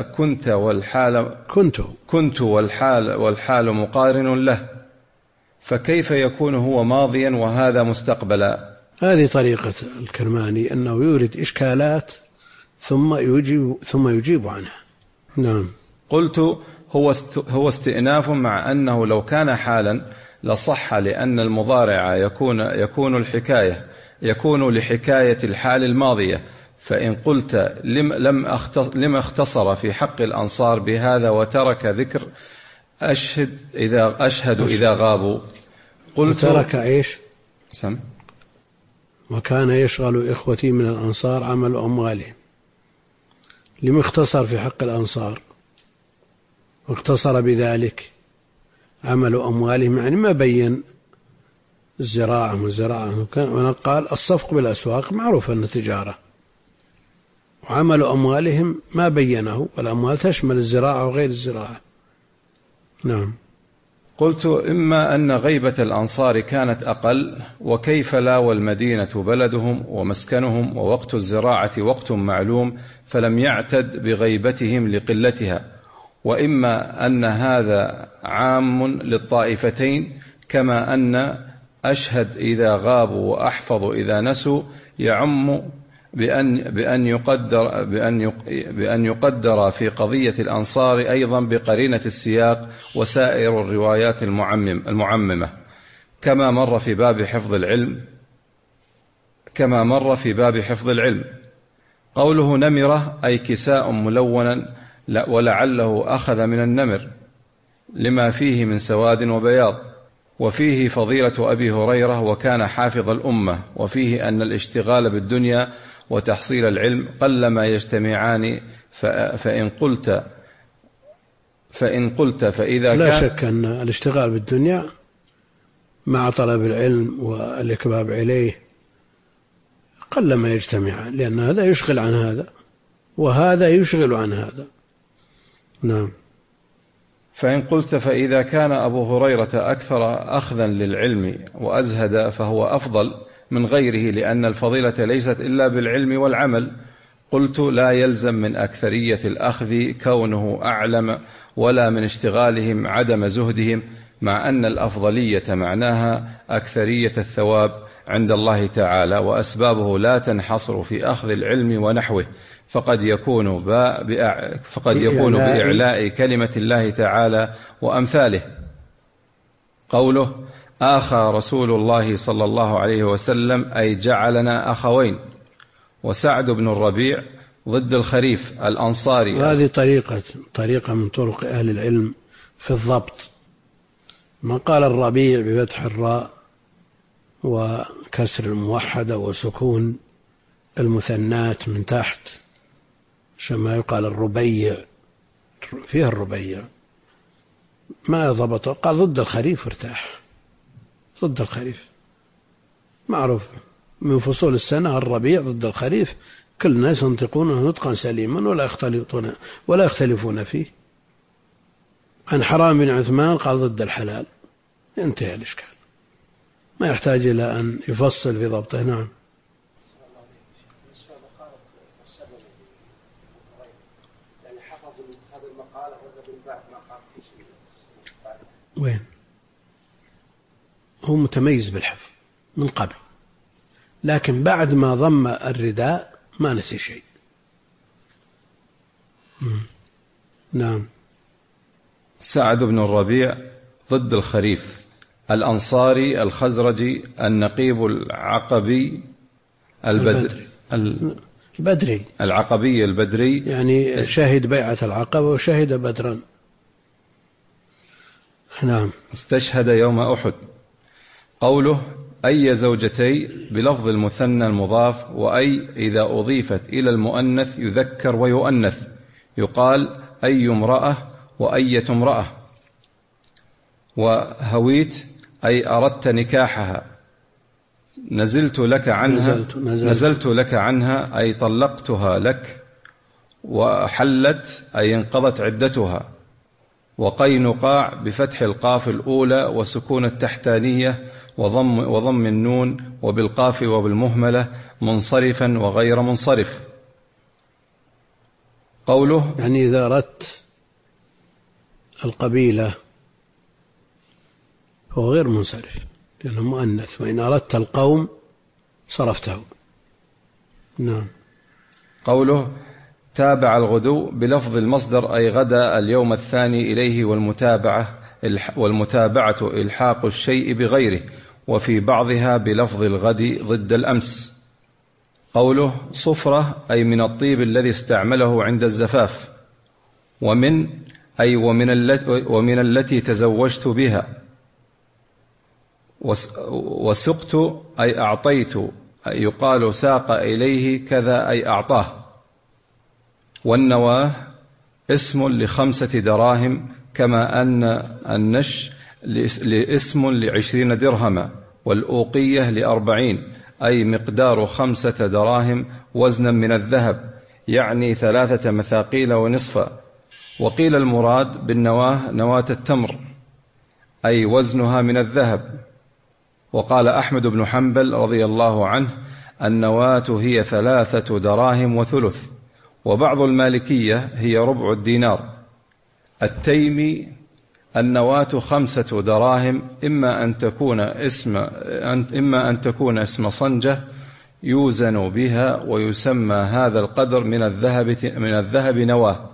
كنت والحال مقارن له، فكيف يكون هو ماضيا وهذا مستقبلا؟ هذه طريقة الكرماني أنه يورد إشكالات ثم يجيب عنها. نعم. قلت هو استئناف، مع أنه لو كان حالا لصح، لأن المضارع يكون لحكاية الحال الماضية. فإن قلت لم اختصر في حق الأنصار بهذا وترك ذكر أشهد إذا غابوا؟ قلت ترك إيش؟ سم. وكان يشغل إخوتي من الأنصار عمل أموالهم. لم اختصر في حق الأنصار واقتصر بذلك عمل أموالهم، يعني ما بين الزراعة والزراعة. ونقال الصفق بالأسواق معروف أنه تجارة، وعمل أموالهم ما بينه، والأموال تشمل الزراعة وغير الزراعة. نعم. قلت إما أن غيبة الأنصار كانت أقل، وكيف لا والمدينة بلدهم ومسكنهم، ووقت الزراعة وقت معلوم، فلم يعتد بغيبتهم لقلتها. وإما أن هذا عام للطائفتين، كما أن أشهد إذا غابوا وأحفظ إذا نسوا يعم بأن يقدر في قضية الأنصار أيضا بقرينة السياق وسائر الروايات المعممة، كما مر في باب حفظ العلم. قوله نمرة أي كساء ملونا، ولعله أخذ من النمر لما فيه من سواد وبياض. وفيه فضيلة أبي هريرة وكان حافظ الأمة، وفيه أن الاشتغال بالدنيا وتحصيل العلم قلما يجتمعان، فإن قلت فإذا لا شك أن الاشتغال بالدنيا مع طلب العلم والإكباب إليه قلما يجتمعان، لأن هذا يشغل عن هذا وهذا يشغل عن هذا. نعم. فإن قلت فإذا كان أبو هريرة أكثر أخذا للعلم وأزهد فهو أفضل من غيره، لأن الفضيلة ليست إلا بالعلم والعمل، قلت لا يلزم من أكثرية الأخذ كونه أعلم، ولا من اشتغالهم عدم زهدهم، مع أن الأفضلية معناها أكثرية الثواب عند الله تعالى، وأسبابه لا تنحصر في أخذ العلم ونحوه، فقد يكون بإعلاء كلمة الله تعالى وأمثاله. قوله آخى رسول الله صلى الله عليه وسلم أي جعلنا أخوين. وسعد بن الربيع ضد الخريف الأنصاري. هذه طريقة من طرق أهل العلم في الضبط. ما قال الربيع بفتح الراء وكسر الموحدة وسكون المثنات من تحت، شما يقال الربيع، فيها الربيع، ما ضبط، قال ضد الخريف ارتاح، ضد الخريف معروف من فصول السنة الربيع ضد الخريف، كل الناس ينطقونه نطقا سليما ولا يختلفون فيه. عن حرام بن عثمان قال ضد الحلال، انتهى الإشكال، ما يحتاج إلى أن يفصل في ضبطه. نعم. وين هو متميز بالحفظ من قبل، لكن بعد ما ضم الرداء ما نسي شيء. نعم. سعد بن الربيع ضد الخريف الأنصاري الخزرجي النقيب العقبي العقبي البدري، يعني شهد بيعة العقبة وشهد بدرا. نعم. استشهد يوم أحد. قوله أي زوجتي بلفظ المثنى المضاف، وأي إذا أضيفت إلى المؤنث يذكر ويؤنث، يقال أي امرأة وأية امرأة. وهويت أي أردت نكاحها. نزلت لك عنها أي طلقتها لك. وحلت أي انقضت عدتها. وقينقاع بفتح القاف الأولى وسكون التحتانية وضم النون وبالقاف وبالمهملة منصرفا وغير منصرف. قوله يعني إذا أردت القبيلة هو غير منصرف لأنه مؤنث، وإن أردت القوم صرفته. نعم. قوله تابع الغدو بلفظ المصدر أي غدا اليوم الثاني إليه، والمتابعة إلحاق الشيء بغيره، وفي بعضها بلفظ الغد ضد الأمس. قوله صفرة أي من الطيب الذي استعمله عند الزفاف. ومن أي ومن التي تزوجت بها. وسقت أي أعطيت، أي يقال ساق إليه كذا أي أعطاه. والنواه اسم ل5 دراهم، كما أن النش اسم ل20 درهما، والأوقية ل40، أي مقدار 5 دراهم وزنا من الذهب، يعني 3 مثاقيل ونصفا. وقيل المراد بالنواه نواة التمر، أي وزنها من الذهب. وقال أحمد بن حنبل رضي الله عنه النواة هي 3 دراهم وثلث. وبعض المالكية هي ربع الدينار، التيمي النواة 5 دراهم، إما أن تكون اسم صنجة يوزن بها، ويسمى هذا القدر من الذهب نواة.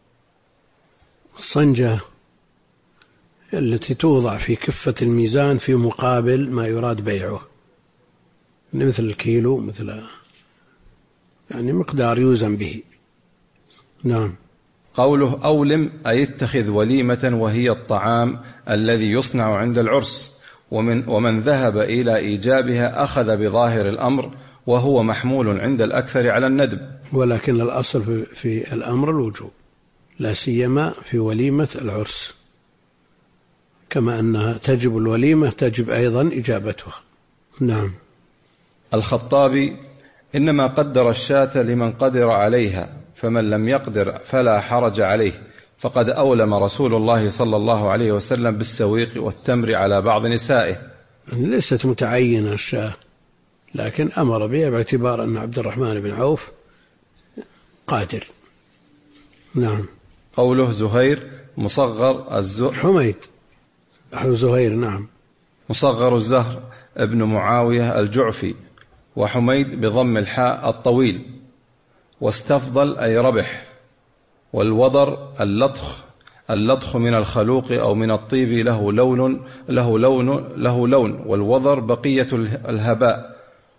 الصنجة التي توضع في كفة الميزان في مقابل ما يراد بيعه، مثل الكيلو، مثل يعني مقدار يوزن به. نعم. قوله أولم أي اتخذ وليمة، وهي الطعام الذي يصنع عند العرس، ومن ذهب إلى إيجابها أخذ بظاهر الأمر، وهو محمول عند الأكثر على الندب، ولكن الأصل في الأمر الوجوب، لا سيما في وليمة العرس، كما أنها تجب الوليمة تجب أيضا إجابتها. نعم. الخطابي إنما قدر الشاة لمن قدر عليها، فمن لم يقدر فلا حرج عليه، فقد أولم رسول الله صلى الله عليه وسلم بالسويق والتمر على بعض نسائه. ليست متعينة الشاة، لكن أمر بها باعتبار أن عبد الرحمن بن عوف قادر. نعم. قوله زهير مصغر حميد زهير. نعم. مصغر الزهر ابن معاوية الجعفي، وحميد بضم الحاء الطويل. واستفضل أي ربح. والوضر اللطخ من الخلوق أو من الطيب، له لون. والوضر بقية الهباء،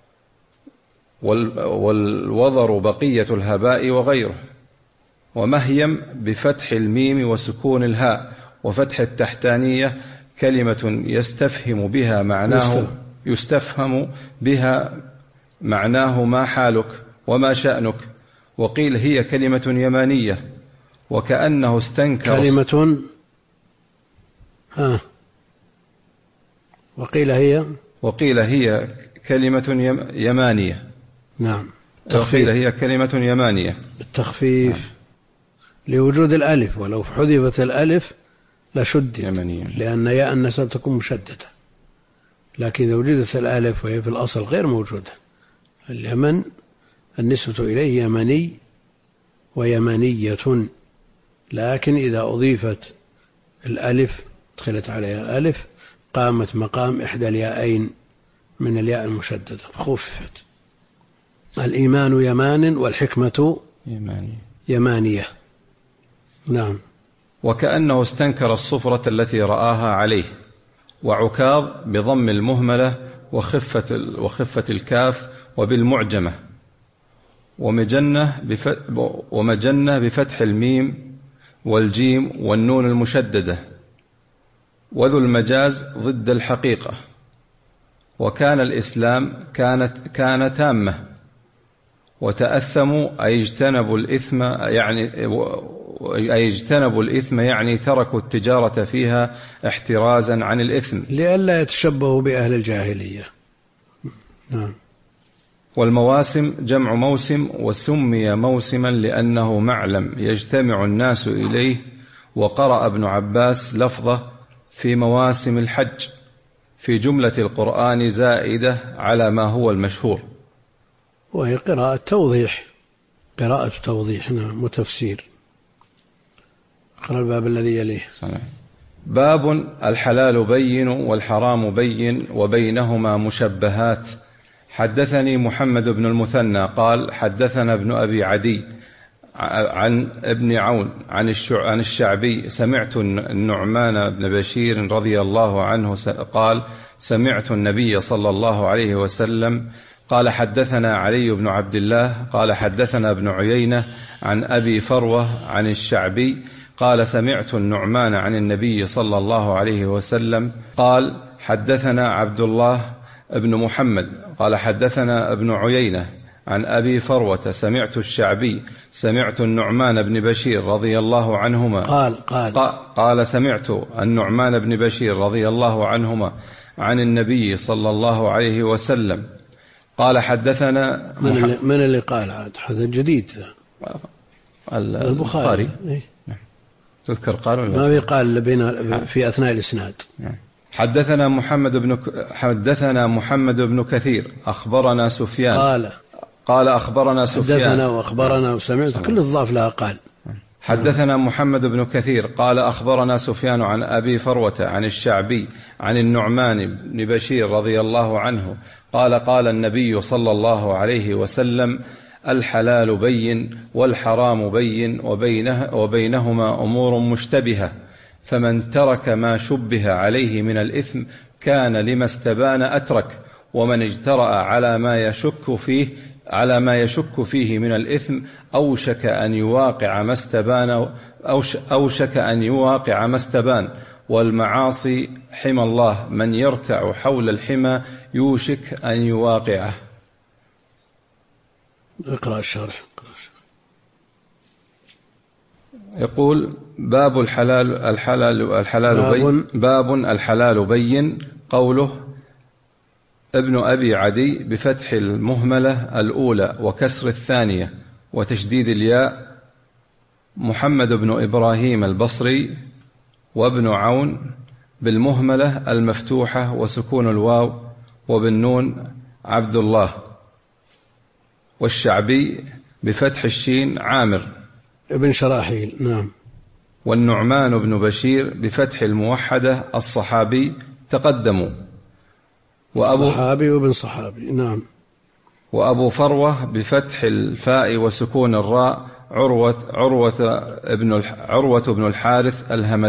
والوضر بقية الهباء وغيره. ومهيم بفتح الميم وسكون الهاء وفتح التحتانية كلمة يستفهم بها معناه ما حالك وما شأنك. وقيل هي كلمة يمانية، وكأنه استنكر وقيل هي كلمة يمانية. نعم. وقيل هي كلمة يمانية التخفيف لوجود الألف، ولو حذفت الألف لشدد، لأن ياء النسب تكون مشددة، لكن إذا وجدت الألف وهي في الأصل غير موجودة. اليمن النسبة إليه يمني ويمنية، لكن إذا أضيفت الألف دخلت عليها الألف قامت مقام إحدى الياءين من الياء المشددة فخففت. الإيمان يمان والحكمة يمانية. نعم. وكأنه استنكر الصفرة التي رآها عليه. وعكاظ بضم المهملة وخفة الكاف وبالمعجمة. ومجنة بفتح الميم والجيم والنون المشددة. وذو المجاز ضد الحقيقة. وكان الإسلام كان تامة. وتأثموا أي اجتنبوا الإثم يعني تركوا التجارة فيها احترازا عن الإثم لئلا يتشبهوا بأهل الجاهلية. نعم. والمواسم جمع موسم، وسمي موسما لأنه معلم يجتمع الناس إليه. وقرأ ابن عباس لفظه في مواسم الحج في جملة القرآن زائدة على ما هو المشهور، وهي قراءة توضيح. نعم. وتفسير. اقرأ الباب الذي يليه. باب الحلال بين والحرام بين وبينهما مشبهات. حدثني محمد بن المثنى قال حدثنا ابن أبي عدي عن ابن عون عن الشعبي سمعت النعمان بن بشير رضي الله عنه قال سمعت النبي صلى الله عليه وسلم قال حدثنا علي بن عبد الله قال حدثنا ابن عيينة عن أبي فروة عن الشعبي قال سمعت النعمان عن النبي صلى الله عليه وسلم قال حدثنا عبد الله ابن محمد قال حدثنا ابن عيينة عن أبي فروة سمعت الشعبي سمعت النعمان بن بشير رضي الله عنهما قال سمعت النعمان بن بشير رضي الله عنهما عن النبي صلى الله عليه وسلم قال حدثنا من اللي قال هذا جديد البخاري تذكر قال ولا ما بيقال بين في أثناء الإسناد. حدثنا محمد بن كثير أخبرنا سفيان قال أخبرنا سفيان حدثنا وأخبرنا وسمعت كل الضاف لها حدثنا محمد بن كثير قال أخبرنا سفيان عن أبي فروة عن الشعبي عن النعمان بن بشير رضي الله عنه قال قال النبي صلى الله عليه وسلم: الحلال بين والحرام بين وبينهما أمور مشتبهة، فمن ترك ما شبه عليه من الإثم كان لما استبان أترك، ومن اجترأ على ما يشك فيه من الإثم أوشك أن يواقع ما استبان، والمعاصي حمى الله، من يرتع حول الحمى يوشك أن يواقعه. اقرأ الشرح. يقول: باب الحلال بين. قوله: ابن أبي عدي بفتح المهملة الأولى وكسر الثانية وتشديد الياء، محمد بن إبراهيم البصري، وابن عون بالمهملة المفتوحة وسكون الواو وبالنون عبد الله، والشعبي بفتح الشين عامر ابن شراحيل. نعم. والنعمان بن بشير بفتح الموحدة الصحابي تقدموا، صحابي وابن صحابي. نعم. وأبو فروة بفتح الفاء وسكون الراء عروة بن الحارث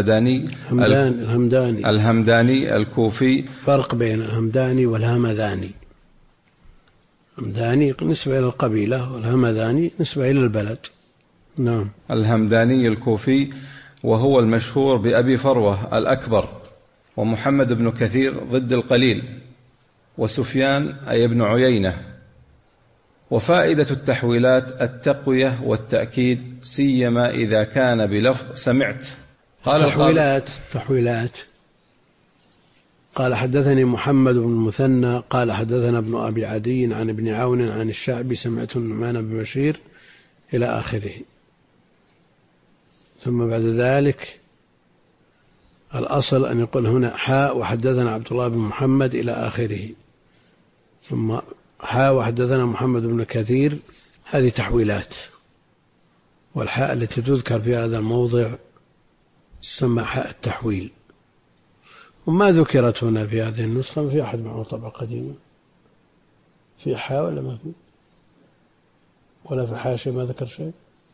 الهمداني الكوفي. فرق بين الهمداني والهمذاني. الهمداني نسبة إلى القبيلة، والهمذاني نسبة إلى البلد. نعم. الهمداني الكوفي، وهو المشهور بأبي فروة الأكبر. ومحمد بن كثير ضد القليل، وسفيان أي ابن عيينة. وفائدة التحويلات التقوية والتأكيد، سيما إذا كان بلفظ سمعت. قال تحويلات. قال: حدثني محمد بن المثنى قال حدثنا ابن أبي عدي عن ابن عون عن الشعبي سمعت النعمان بن بشير إلى آخره. ثم بعد ذلك الأصل أن يقول هنا حاء وحدثنا عبد الله بن محمد إلى آخره، ثم حاء وحدثنا محمد بن كثير. هذه تحويلات، والحاء التي تذكر في هذا الموضع تسمى حاء التحويل. وما ذكرت هنا في هذه النسخة. ما في أحد معه طبعة قديمة في حاء ولا ما في؟ ولا في حاشية ما ذكر شيء؟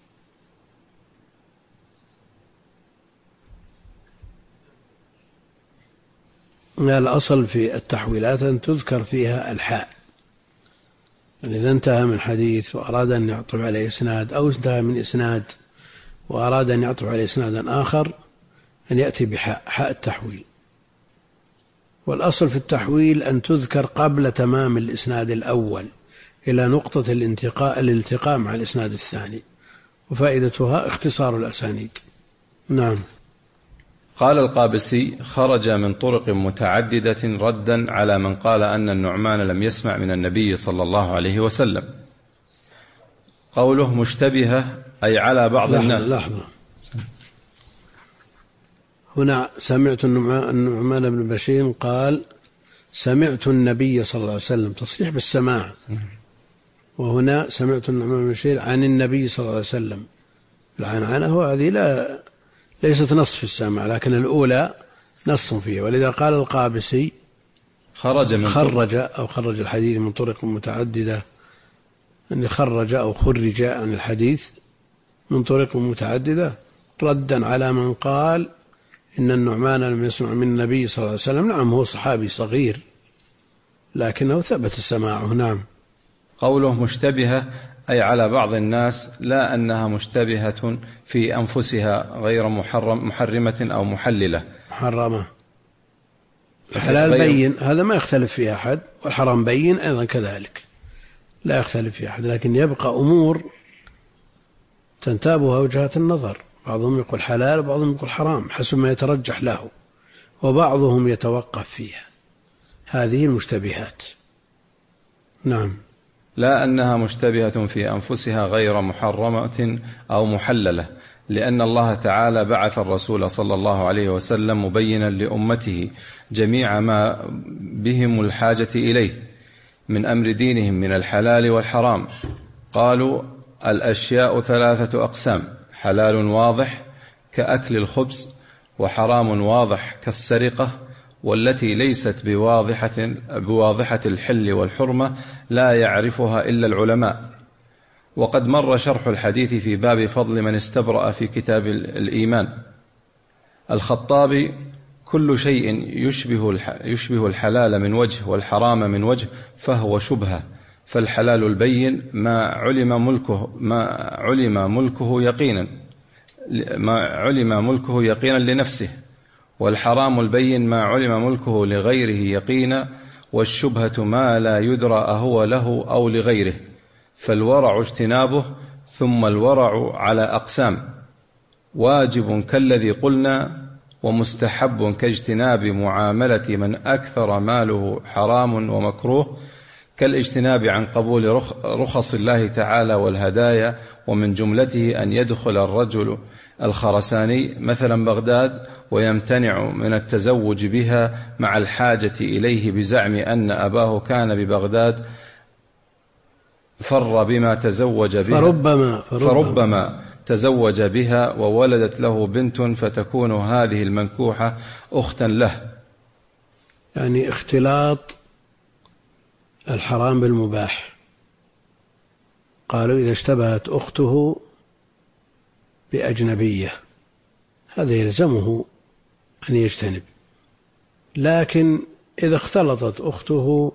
الأصل في التحويلات أن تذكر فيها الحاء. إذا انتهى من حديث وأراد أن يعطف عليه إسناد، أو انتهى من إسناد وأراد أن يعطف عليه إسنادا آخر، أن يأتي بحاء التحويل. والأصل في التحويل أن تذكر قبل تمام الإسناد الأول إلى نقطة الالتقاء مع الإسناد الثاني، وفائدتها اختصار الأسانيد. نعم. قال القابسي: خرج من طرق متعددة ردا على من قال أن النعمان لم يسمع من النبي صلى الله عليه وسلم. قوله مشتبهة أي على بعض الناس. لحظة. هنا سمعت النعمان بن بشير قال سمعت النبي صلى الله عليه وسلم، تصريح بالسماع. وهنا سمعت النعمان بن بشير عن النبي صلى الله عليه وسلم. العنعنة هذه ليست نص في السماع، لكن الأولى نص فيه. ولذا قال القابسي: خرج الحديث من طرق متعددة، أن خرج أو خرج عن الحديث من طرق متعددة ردا على من قال إن النعمان لم يسمع من النبي صلى الله عليه وسلم. نعم، هو صحابي صغير لكنه ثبت السماع. نعم. قوله مشتبهة أي على بعض الناس، لا أنها مشتبهة في أنفسها غير محرمة أو محللة. محرمة. الحلال بين، هذا ما يختلف فيه أحد، والحرام بين أيضا كذلك لا يختلف فيه أحد، لكن يبقى أمور تنتابها وجهات النظر. بعضهم يقول حلال وبعضهم يقول حرام حسب ما يترجح له، وبعضهم يتوقف فيها. هذه المشتبهات. نعم. لا أنها مشتبهة في أنفسها غير محرمة أو محللة، لأن الله تعالى بعث الرسول صلى الله عليه وسلم مبينا لأمته جميع ما بهم الحاجة إليه من أمر دينهم من الحلال والحرام. قالوا الأشياء 3 أقسام: حلال واضح كأكل الخبز، وحرام واضح كالسرقة، والتي ليست بواضحة الحل والحرمة لا يعرفها إلا العلماء. وقد مر شرح الحديث في باب فضل من استبرأ في كتاب الإيمان. الخطابي: كل شيء يشبه الحلال من وجه والحرام من وجه فهو شبهة، فالحلال البين ما علم ملكه يقينا لنفسه، والحرام البين ما علم ملكه لغيره يقينا، والشبهة ما لا يدرى أهو له أو لغيره. فالورع اجتنابه، ثم الورع على أقسام: واجب كالذي قلنا، ومستحب كاجتناب معاملة من أكثر ماله حرام، ومكروه كالاجتناب عن قبول رخص الله تعالى والهدايا، ومن جملته أن يدخل الرجل الخرساني مثلا بغداد ويمتنع من التزوج بها مع الحاجة إليه بزعم أن أباه كان ببغداد فربما تزوج بها وولدت له بنت، فتكون هذه المنكوحة أختا له. يعني اختلاط الحرام بالمباح. قالوا إذا اشتبهت أخته بأجنبية هذا يلزمه أن يجتنب، لكن إذا اختلطت أخته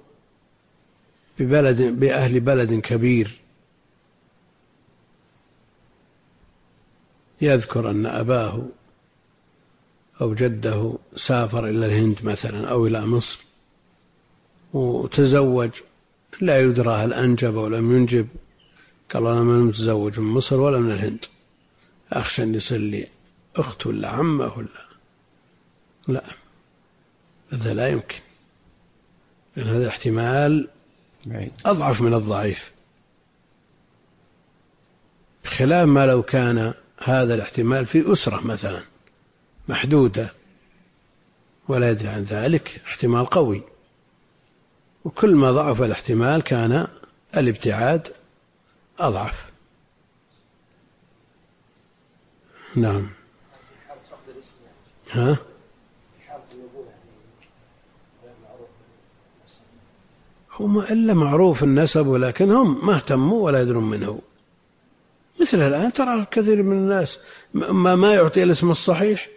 بأهل بلد كبير يذكر أن أباه أو جده سافر إلى الهند مثلا أو إلى مصر وتزوج، لا يدرى هل أنجب أو لم ينجب، قال أنا ما متزوج من مصر ولا من الهند، أخشى أن يصير لي أخت ولا عمه ولا لا، هذا لا يمكن، لأن هذا احتمال أضعف من الضعيف، بخلاف ما لو كان هذا الاحتمال في أسرة مثلا محدودة ولا يدري عن ذلك، احتمال قوي، وكل ما ضعف الاحتمال كان الابتعاد أضعف. نعم. ها؟ هم إلا معروف النسب، ولكن هم ما اهتموا ولا يدرون منه. مثل الآن ترى كثير من الناس ما يعطي الاسم الصحيح،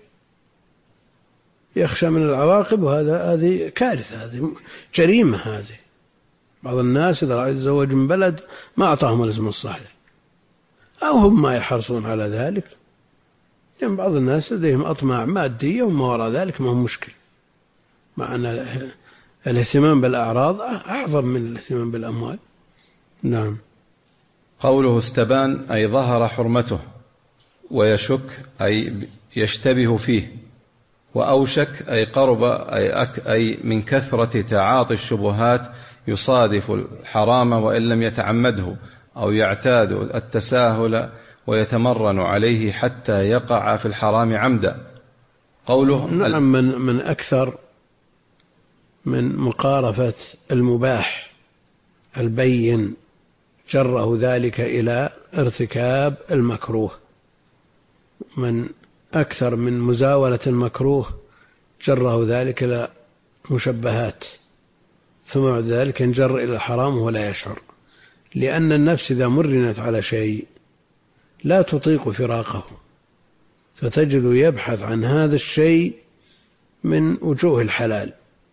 يخشى من العواقب، هذه كارثة، هذه جريمة. هذه بعض الناس إذا رأى يتزوج من بلد ما أعطاهم الاسم الصحيح، أو هم ما يحرصون على ذلك، لأن بعض الناس لديهم أطماع مادية وما وراء ذلك ما هو مشكل، مع أن الاهتمام بالأعراض أعظم من الاهتمام بالأموال. نعم. قوله استبان أي ظهر حرمته، ويشك أي يشتبه فيه، وأوشك أي قرب أي من كثرة تعاطي الشبهات يصادف الحرام وإن لم يتعمده، أو يعتاد التساهل ويتمرن عليه حتى يقع في الحرام عمدا. قوله نعم، من أكثر من مقارفة المباح البين جره ذلك إلى ارتكاب المكروه، من أكثر من مزاولة المكروه جره ذلك إلى مشبهات، ثم بعد ذلك ينجر إلى الحرام وهو لا يشعر، لأن النفس إذا مرنت على شيء لا تطيق فراقه، فتجد يبحث عن هذا الشيء من وجوه الحلال،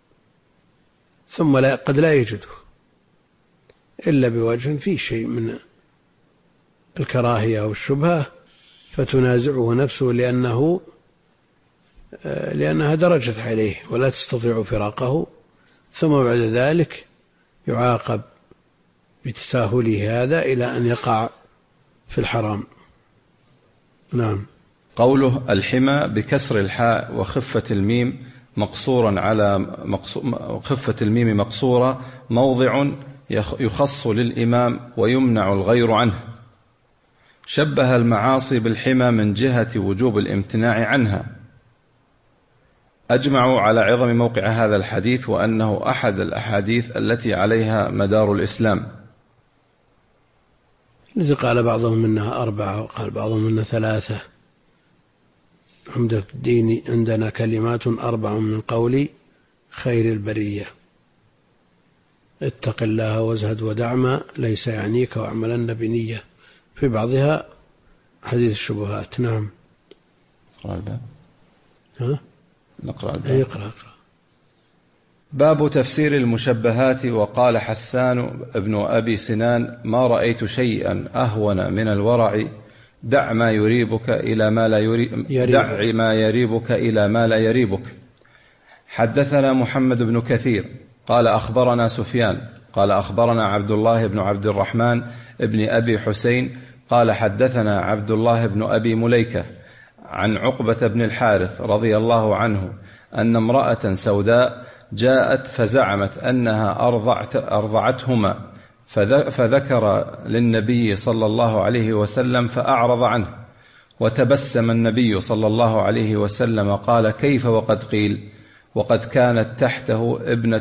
ثم قد لا يجده إلا بوجه فيه شيء من الكراهية أو الشبهة، فتنازعه نفسه لأنها درجت عليه ولا تستطيع فراقه، ثم بعد ذلك يعاقب بتساهله هذا إلى أن يقع في الحرام. نعم. قوله الحمى بكسر الحاء وخفة الميم مقصورا على خفة الميم مقصورة، موضع يخص للإمام ويمنع الغير عنه. شبه المعاصي بالحمى من جهة وجوب الامتناع عنها. أجمعوا على عظم موقع هذا الحديث، وأنه أحد الأحاديث التي عليها مدار الإسلام. الذي قال بعضهم منها 4 وقال بعضهم منها 3. عمدة الدين عندنا كلمات 4 من قول خير البرية: اتق الله وازهد ودع ما ليس يعنيك واعملن بنية. في بعضها حديث الشبهات. نعم. نقرأ الباب. اقرأ. باب تفسير المشبهات. وقال حسان ابن أبي سنان: ما رأيت شيئا أهون من الورع. دع ما يريبك إلى ما لا دع ما يريبك إلى ما لا يريبك. حدثنا محمد بن كثير قال أخبرنا سفيان قال أخبرنا عبد الله بن عبد الرحمن ابن أبي حسين قال حدثنا عبد الله بن أبي مليكة عن عقبة بن الحارث رضي الله عنه أن امرأة سوداء جاءت فزعمت أنها أرضعتهما، فذكر للنبي صلى الله عليه وسلم فأعرض عنه، وتبسم النبي صلى الله عليه وسلم قال: كيف وقد قيل؟ وقد كانت تحته ابنة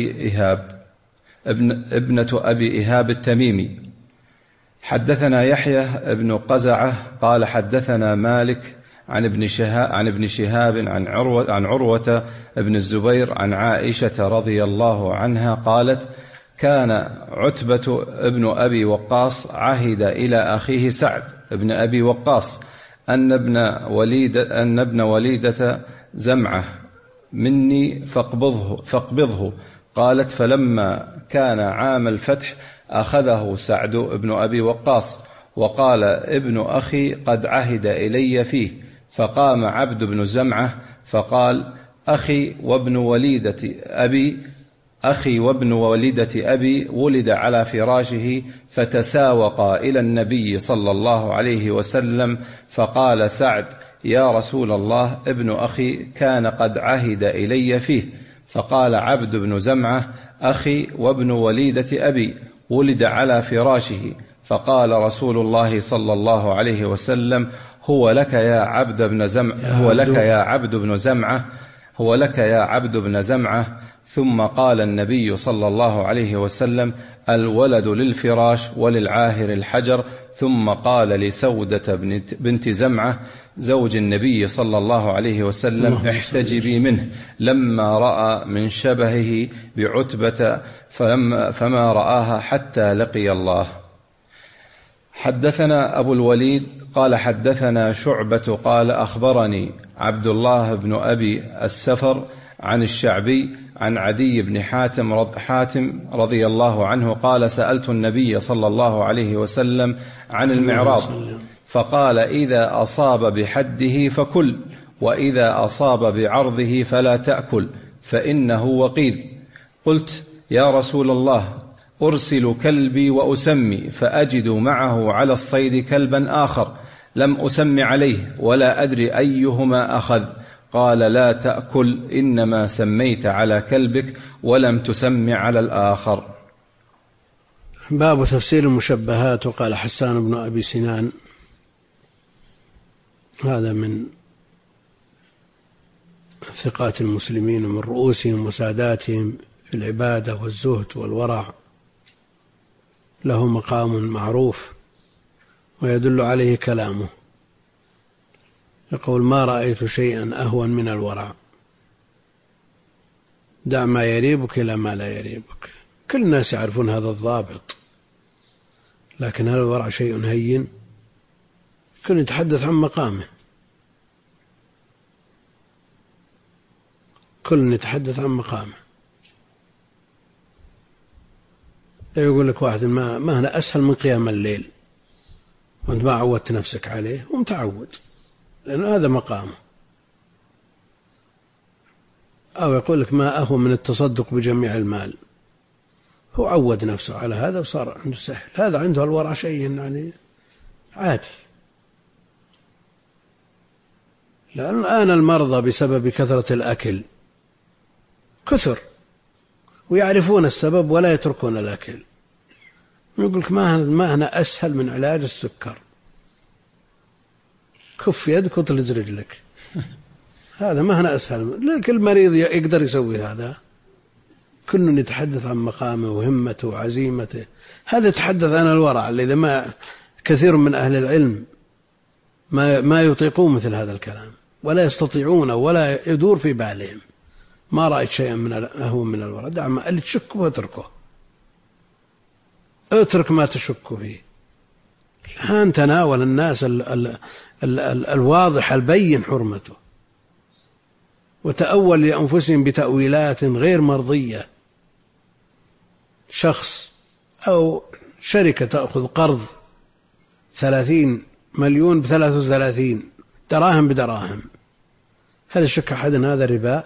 أبي إيهاب التميمي. حدثنا يحيى بن قزعة قال حدثنا مالك عن ابن شهاب عن عروة بن الزبير عن عائشة رضي الله عنها قالت: كان عتبة ابن أبي وقاص عهد إلى أخيه سعد ابن أبي وقاص أن ابن وليدة زمعة مني فاقبضه. قالت: فلما كان عام الفتح أخذه سعد ابن أبي وقاص وقال: ابن أخي قد عهد إلي فيه. فقام عبد بن زمعة فقال: أخي وابن وليدة أبي ولد على فراشه، فتساوقا إلى النبي صلى الله عليه وسلم. فقال سعد: يا رسول الله، ابن أخي كان قد عهد إلي فيه. فقال عبد بن زمعة: أخي وابن وليدة أبي ولد على فراشه. فقال رسول الله صلى الله عليه وسلم: هو لك يا عبد بن زمعة. ثم قال النبي صلى الله عليه وسلم: الولد للفراش وللعاهر الحجر. ثم قال لسودة بنت زمعة زوج النبي صلى الله عليه وسلم: احتجبي منه، لما رأى من شبهه بعتبة فما رآها حتى لقي الله. حدثنا أبو الوليد قال حدثنا شعبة قال أخبرني عبد الله بن أبي السفر عن الشعبي عن عدي بن حاتم رضي الله عنه قال: سألت النبي صلى الله عليه وسلم عن المعراض، فقال: إذا أصاب بحده فكل، وإذا أصاب بعرضه فلا تأكل، فإنه وقيذ. قلت: يا رسول الله، أرسل كلبي وأسمي، فأجد معه على الصيد كلبا آخر لم أسمي عليه ولا أدري أيهما أخذ. قال: لا تأكل، إنما سميت على كلبك ولم تسمي على الآخر. باب تفسير المشبهات. وقال حسان بن أبي سنان: هذا من ثقات المسلمين ومن رؤوسهم وساداتهم في العبادة والزهد والورع، له مقام معروف ويدل عليه كلامه. يقول: ما رأيت شيئا أهون من الورع. دع ما يريبك إلى ما لا يريبك. كل الناس يعرفون هذا الضابط، لكن هل الورع شيء هين؟ كل يتحدث عن مقامه، كل يتحدث عن مقامه. لا يقول لك واحد ما أنا أسهل من قيام الليل وأنت ما عودت نفسك عليه، ومتعود لأن هذا مقامه. أو يقول لك ما أهون من التصدق بجميع المال، هو عود نفسه على هذا وصار عنده سهل. هذا عنده الورع شيء يعني عادي. لأن الآن المرضى بسبب كثرة الأكل كثر، ويعرفون السبب ولا يتركون الأكل. يقول لك ما هنا أسهل من علاج السكر، كف يدك وطلز رجلك. هذا ما هنا أسهل، كل مريض يقدر يسوي هذا. كل يتحدث عن مقامه وهمته وعزيمته، هذا يتحدث عن الورع الذي ما كثير من أهل العلم ما يطيقون مثل هذا الكلام ولا يستطيعون ولا يدور في بالهم. ما رأيت شيئا من الورع، دع ما اللي تشك واتركه، اترك ما تشك فيه. الآن تناول الناس الواضح البين حرمته، وتأول لأنفسهم بتأويلات غير مرضية. شخص أو شركة تأخذ قرض 30 مليون ب33 دراهم بدراهم، هل يشك أحد أن هذا ربا؟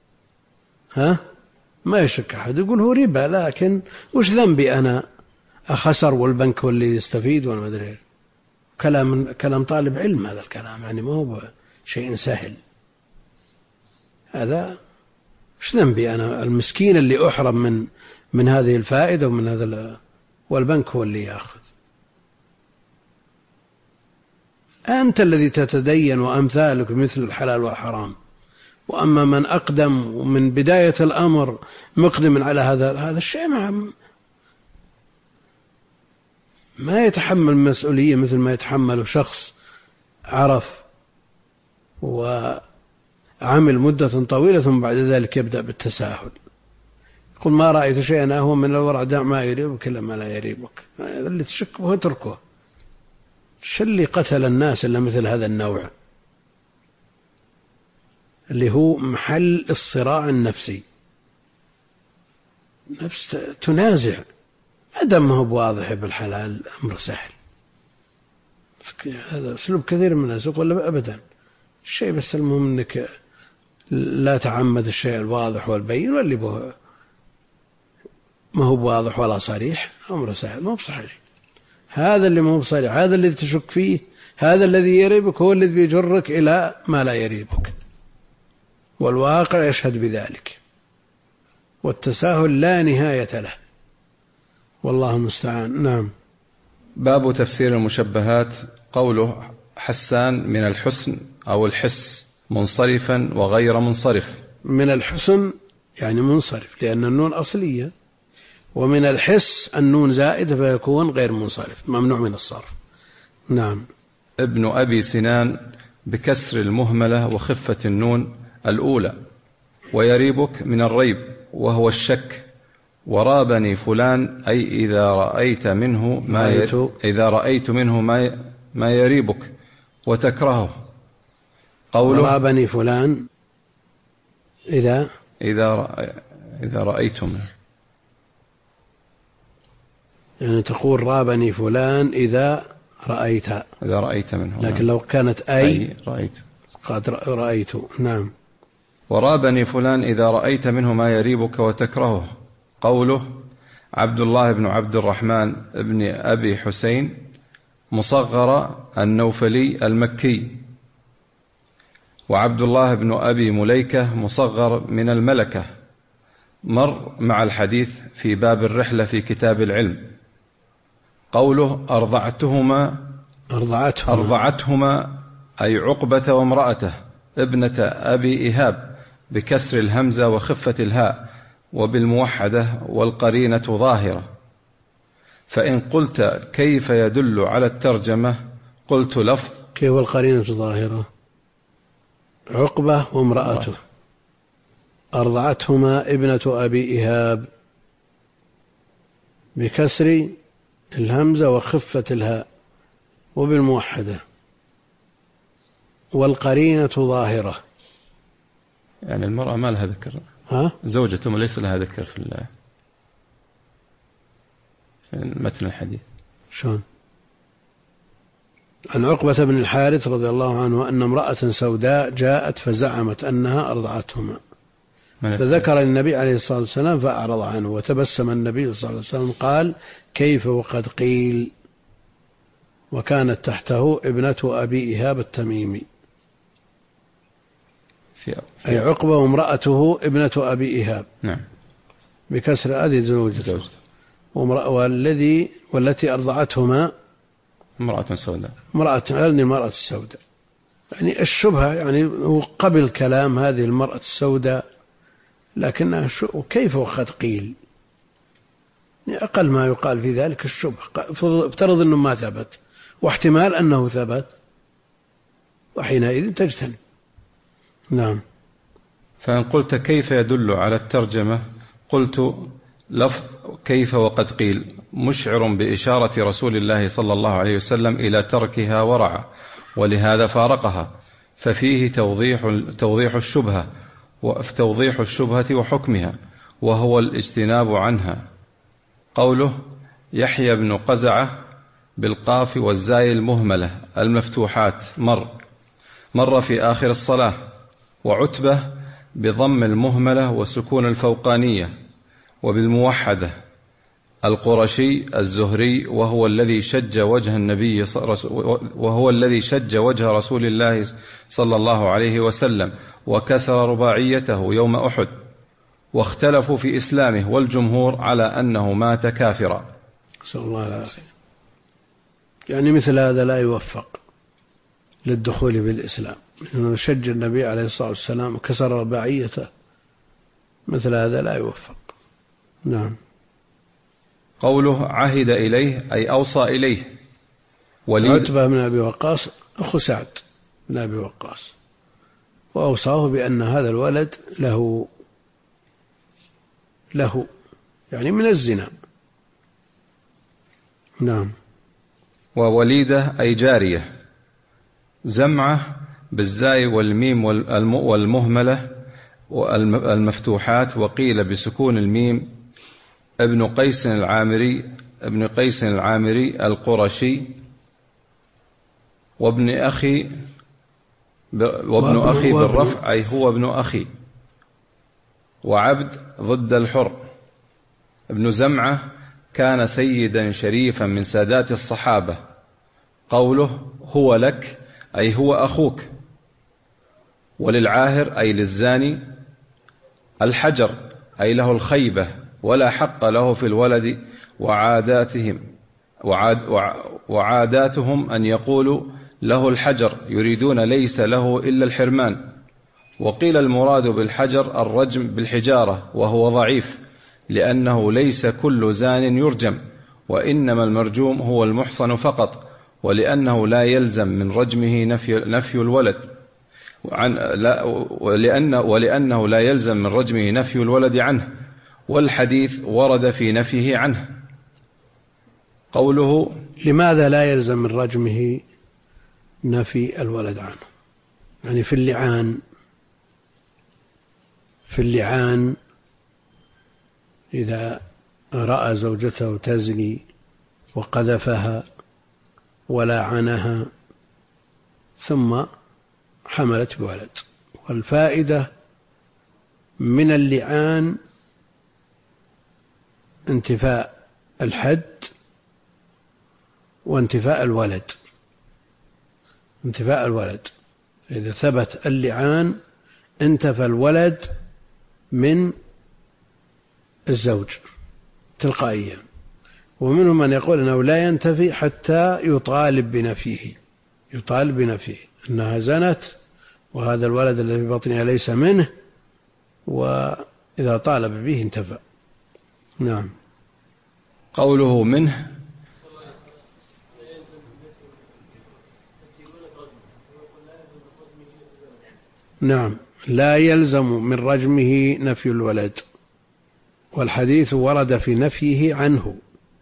ما يشك أحد، يقول هو ربا، لكن وش ذنبي أنا أخسر والبنك هو اللي يستفيد ولا ما أدري. كلام طالب علم هذا الكلام، يعني ما هو شيء سهل. هذا وش ذنبي أنا المسكين اللي أحرم من هذه الفائدة ومن هذا، والبنك هو اللي يأخذ. أنت الذي تتدين وأمثالك مثل الحلال والحرام، وأما من أقدم ومن بداية الأمر مقدم على هذا الشيء ما يتحمل مسؤولية مثل ما يتحمل شخص عرف وعمل مدة طويلة ثم بعد ذلك يبدأ بالتساهل، يقول ما رأيت شيئا أهون من الورع، دع ما يريبك إلا ما لا يريبك. اللي تشك به اتركه. شو اللي قتل الناس إلا مثل هذا النوع اللي هو محل الصراع النفسي، نفس تنازع. ما هو بواضح بالحلال أمر سهل، هذا أسلوب كثير من الناس يقول لا أبدا الشيء، بس المهم أنك لا تعمد الشيء الواضح والبين، واللي ما هو بواضح ولا صريح أمر سهل. ما هو بصحيح هذا اللي ما هو بصريح، هذا الذي تشك فيه، هذا الذي يريبك هو الذي يجرك إلى ما لا يريبك، والواقع يشهد بذلك، والتساهل لا نهاية له، والله المستعان. نعم. باب تفسير المشبهات. قوله حسان من الحسن أو الحس منصرفا وغير منصرف. من الحسن يعني منصرف لأن النون أصلية، ومن الحس النون زائدة فيكون غير منصرف ممنوع من الصرف. نعم. ابن أبي سنان بكسر المهملة وخفة النون الأولى. ويريبك من الريب وهو الشك. ورابني فلان أي إذا رأيت منه ما يريبك وتكرهه. قوله رابني فلان إذا رأيت منه، يعني تقول رابني فلان إذا رأيت منه، لكن لو كانت أي رأيت قد رأيت. نعم. ورابني فلان إذا رأيت منه ما يريبك وتكرهه. قوله عبد الله بن عبد الرحمن ابن أبي حسين مصغر النوفلي المكي. وعبد الله بن أبي مليكة مصغر من الملكة، مر مع الحديث في باب الرحلة في كتاب العلم. قوله أرضعتهما أي عقبة وامرأته ابنة أبي إيهاب بكسر الهمزة وخفة الهاء وبالموحدة والقرينة ظاهرة. فإن قلت كيف يدل على الترجمة قلت لفظ. كيف القرينة ظاهرة؟ عقبة وامرأته. أرضعتهما ابنة أبي إيهاب بكسر الهمزة وخفة الهاء وبالموحدة والقرينة ظاهرة. يعني المرأة ما لها ذكر، زوجته ليس لها ذكر في متن الحديث. شلون؟ عن عقبة بن الحارث رضي الله عنه أن امرأة سوداء جاءت فزعمت أنها أرضعتهما، فذكر النبي عليه الصلاة والسلام فأعرض عنه، وتبسم النبي صلى الله عليه وسلم قال كيف وقد قيل، وكانت تحته ابنة أبي إيهاب التميمي، أي عقبة وامرأته ابنة أبي إيهاب. نعم. بكسر هذه زوجته. والتي أرضعتهما امرأة سوداء. المرأة السوداء، يعني الشبهة يعني قبل كلام هذه المرأة السوداء لكنها كيف وقد قيل، أقل ما يقال في ذلك الشبه. افترض أنه ما ثبت واحتمال أنه ثبت، وحينئذ تجتنب. نعم. فإن قلت كيف يدل على الترجمة، قلت لفظ كيف وقد قيل مشعر بإشارة رسول الله صلى الله عليه وسلم إلى تركها ورعا، ولهذا فارقها، ففيه توضيح الشبهة توضيح الشبهة وحكمها، وهو الاجتناب عنها. قوله يحيى بن قزعة بالقاف والزاي المهملة المفتوحات مر في آخر الصلاة، وعتبة بضم المهملة وسكون الفوقانية وبالموحدة القرشي الزهري، وهو الذي شج وجه رسول الله صلى الله عليه وسلم وكسر رباعيته يوم أحد، واختلفوا في إسلامه، والجمهور على أنه مات كافرا. صلى الله عليه وسلم. يعني مثل هذا لا يوفق للدخول بالإسلام، إنه شج النبي عليه الصلاة والسلام وكسر رباعيته، مثل هذا لا يوفق. نعم. قوله عهد إليه أي أوصى إليه. عتبة بن أبي وقاص أخو سعد بن أبي وقاص، وأوصاه بأن هذا الولد له يعني من الزنا. نعم. ووليدة أي جارية. زمعة بالزاي والميم والمهملة والمفتوحات، وقيل بسكون الميم ابن قيس العامري القرشي، وابن أخي بالرفع أي هو ابن أخي، وعبد ضد الحر. ابن زمعة كان سيدا شريفا من سادات الصحابة. قوله هو لك أي هو أخوك. وللعاهر أي للزاني الحجر أي له الخيبة، ولا حق له في الولد، وعاداتهم أن يقولوا له الحجر، يريدون ليس له إلا الحرمان. وقيل المراد بالحجر الرجم بالحجارة، وهو ضعيف، لأنه ليس كل زان يرجم، وإنما المرجوم هو المحصن فقط، ولأنه لا يلزم من رجمه نفي الولد ولأنه لا يلزم من رجمه نفي الولد عنه، والحديث ورد في نفيه عنه. قوله لماذا لا يلزم من رجمه نفي الولد عنه؟ يعني في اللعان إذا رأى زوجته تزني وقذفها ولعنها ثم حملت بولد، والفائدة من اللعان انتفاء الحد وانتفاء الولد. إذا ثبت اللعان انتفى الولد من الزوج تلقائيا. ومنهم من يقول أنه لا ينتفي حتى يطالب بنفيه أنها زنت وهذا الولد الذي في بطنها ليس منه، وإذا طالب به انتفى. نعم. قوله منه نعم، لا يلزم من رجمه نفي الولد، والحديث ورد في نفيه عنه.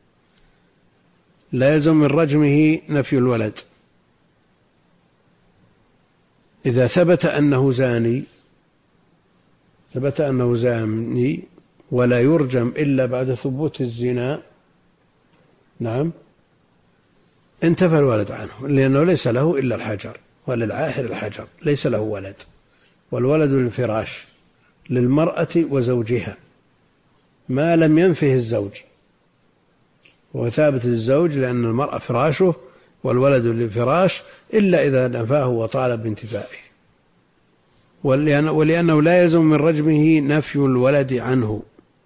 لا يلزم من رجمه نفي الولد إذا ثبت أنه زاني ولا يرجم إلا بعد ثبوت الزنا. نعم، انتفى الولد عنه، لأنه ليس له إلا الحجر، وللعاهر الحجر، ليس له ولد، والولد للفراش للمرأة وزوجها ما لم ينفه الزوج، وهو ثابت للزوج لأن المرأة فراشه والولد للفراش إلا إذا نفاه وطالب بانتفائه، ولأنه لا يلزم من رجمه نفي الولد عنه،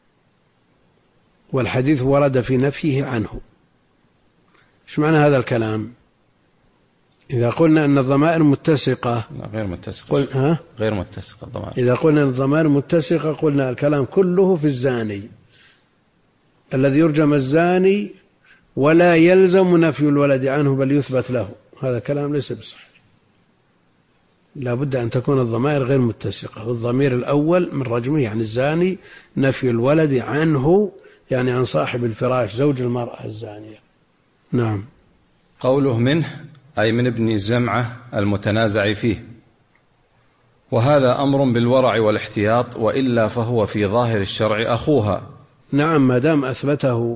والحديث ورد في نفيه عنه. إيش معنى هذا الكلام؟ إذا قلنا أن الضمائر متسقة غير متسقة. غير متسقة الضمائر. إذا قلنا أن الضمائر متسقة قلنا الكلام كله في الزاني الذي يرجم الزاني ولا يلزم نفي الولد عنه بل يثبت له. هذا كلام ليس بصحيح، لا بد أن تكون الضمائر غير متسقة. الضمير الأول من رجمه يعني الزاني، نفي الولد عنه يعني عن صاحب الفراش زوج المرأة الزانية. نعم. قوله منه أي من ابن زمعة المتنازع فيه، وهذا أمر بالورع والاحتياط، وإلا فهو في ظاهر الشرع أخوها. نعم، ما دام أثبته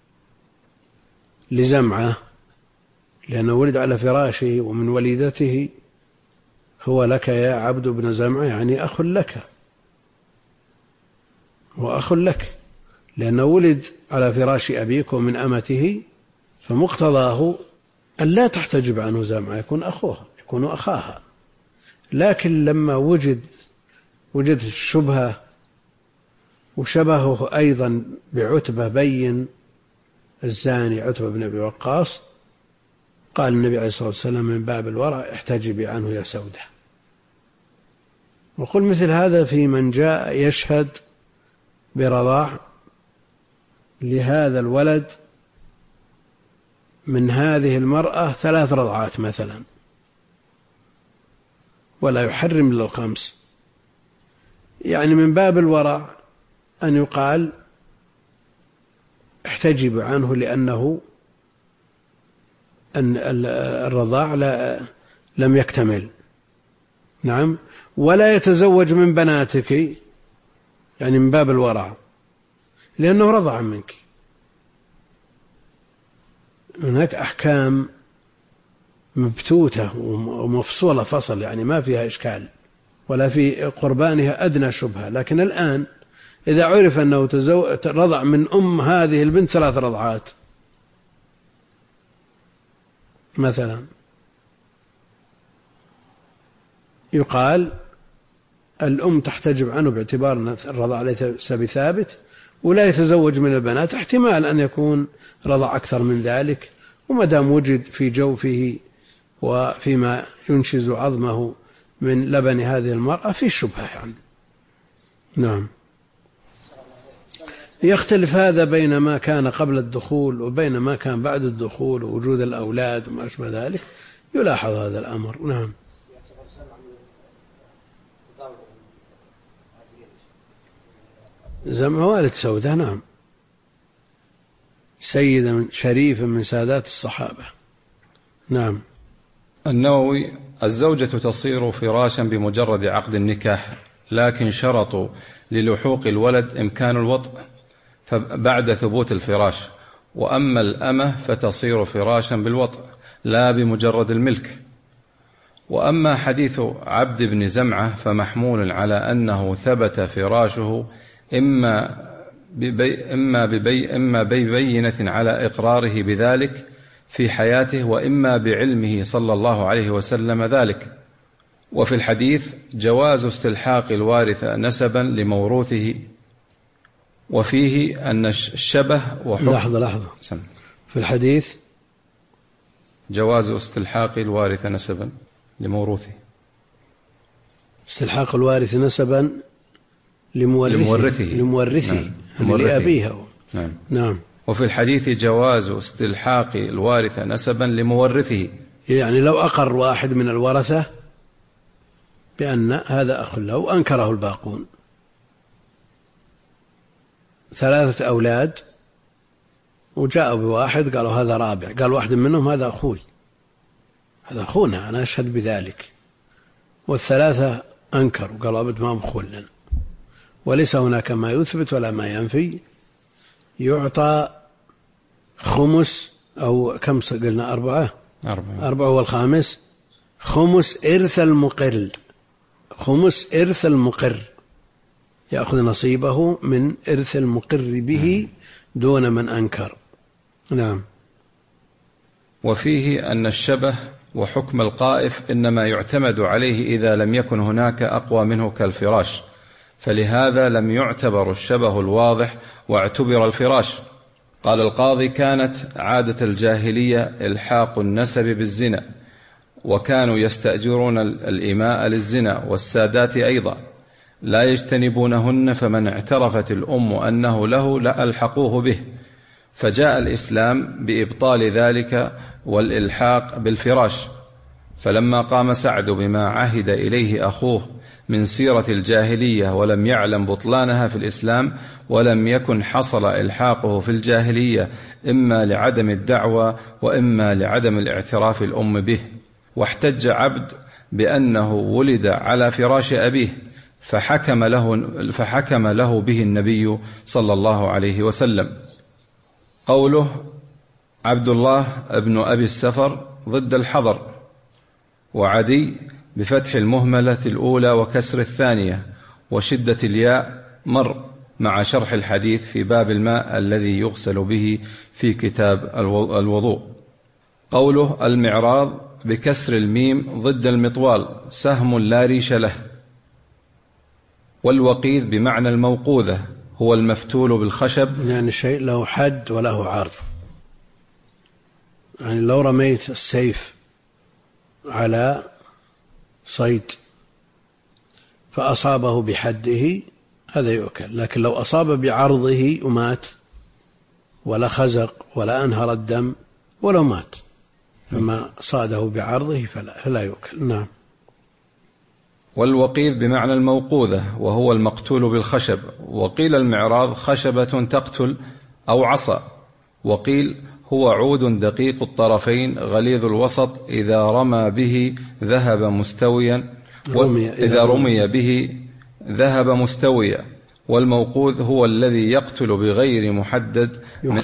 لزمعة لأنه ولد على فراشه ومن وليدته، هو لك يا عبد بن زمعة يعني أخ لك وأخ لك، لأنه ولد على فراش أبيك ومن أمته، فمقتضاه أن لا تحتجب عنه زمعة، يكون أخوها يكون أخاها. لكن لما وجد الشبهة وشبهه أيضا بعتبة بين الزاني عتبة بن أبي وقاص، قال النبي عليه الصلاة والسلام من باب الورع احتجبي عنه يا سودة. وقل مثل هذا في من جاء يشهد برضاع لهذا الولد من هذه المرأة 3 رضعات مثلا، ولا يحرم إلا 5، يعني من باب الورع أن يقال احتجب عنه لأنه أن الرضاع لم يكتمل. نعم. ولا يتزوج من بناتك، يعني من باب الورع لأنه رضع منك. هناك أحكام مبتوتة ومفصولة فصل، يعني ما فيها إشكال ولا في قربانها أدنى شبهة. لكن الآن إذا عرف أنه رضع من هذه البنت 3 رضعات مثلا، يقال الأم تحتجب عنه باعتبار أن الرضع ليس بثابت، ولا يتزوج من البنات، احتمال أن يكون رضع أكثر من ذلك، وما دام وجد في جوفه وفيما ينشز عظمه من لبن هذه المرأة في شبهة يعني. نعم. يختلف هذا بين ما كان قبل الدخول وبين ما كان بعد الدخول ووجود الأولاد وما أشبه ذلك، يلاحظ هذا الأمر. نعم. زمع والد سودة، نعم، سيدة شريفة من سادات الصحابة. نعم. النووي: الزوجة تصير فراشا بمجرد عقد النكاح، لكن شرطوا للحوق الولد إمكان الوطء فبعد ثبوت الفراش، وأما الأمة فتصير فراشا بالوطء لا بمجرد الملك. وأما حديث عبد بن زمعة فمحمول على أنه ثبت فراشه إما ببينة على إقراره بذلك في حياته، وإما بعلمه صلى الله عليه وسلم ذلك. وفي الحديث جواز استلحاق الوارث نسبا لموروثه، وفيه أن الشبه وحكم. لحظة. في الحديث جواز استلحاق الوارث نسبا لموروثه، استلحاق الوارث نسبا لمورثه لأبيها. نعم. نعم. وفي الحديث جواز استلحاق الوارث نسبا لمورثه، يعني لو أقر واحد من الورثة بأن هذا أخ له وأنكره الباقون، 3 أولاد وجاءوا بواحد قالوا هذا رابع، قال واحد منهم هذا أخوي، هذا أخونا، أنا أشهد بذلك، والثلاثة أنكروا قالوا أبد ما أخونا لنا، وليس هناك ما يثبت ولا ما ينفي، يعطى خمس أو كم قلنا 4 والخامس خمس إرث المقر، يأخذ نصيبه من إرث المقر به دون من أنكر. نعم. وفيه أن الشبه وحكم القائف إنما يعتمد عليه إذا لم يكن هناك أقوى منه كالفراش، فلهذا لم يعتبر الشبه الواضح واعتبر الفراش. قال القاضي: كانت عادة الجاهلية إلحاق النسب بالزنا، وكانوا يستأجرون الإماء للزنا والسادات أيضا لا يجتنبونهن، فمن اعترفت الأم أنه له لألحقوه به، فجاء الإسلام بإبطال ذلك والإلحاق بالفراش. فلما قام سعد بما عهد إليه أخوه من سيرة الجاهلية ولم يعلم بطلانها في الإسلام، ولم يكن حصل إلحاقه في الجاهلية إما لعدم الدعوة وإما لعدم الاعتراف الأم به، واحتج عبد بأنه ولد على فراش أبيه، فحكم له به النبي صلى الله عليه وسلم. قوله عبد الله ابن أبي السفر ضد الحضر، وعدي بفتح المهملة الأولى وكسر الثانية وشدة الياء، مر مع شرح الحديث في باب الماء الذي يغسل به في كتاب الوضوء. قوله المعراض بكسر الميم ضد المطوال، سهم لا ريش له. والوقيذ بمعنى الموقوذة، هو المفتول بالخشب، يعني شيء له حد وله عرض. يعني لو رميت السيف على صيد فأصابه بحده هذا يؤكل، لكن لو أصاب بعرضه ومات ولا خزق ولا أنهر الدم ولو مات، فما صاده بعرضه فلا يؤكل. نعم. والوقيذ بمعنى الموقوذة، وهو المقتول بالخشب. وقيل المعراض خشبة تقتل أو عصا، وقيل هو عود دقيق الطرفين غليظ الوسط إذا رمى به ذهب مستويا، إذا رمي به ذهب مستويا. والموقوذ هو الذي يقتل بغير محدد،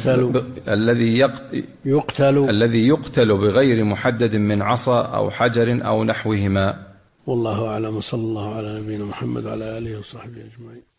الذي يقتل بغير محدد من عصا أو حجر أو نحوهما. والله أعلم، صلى الله على نبينا محمد وعلى آله وصحبه أجمعين.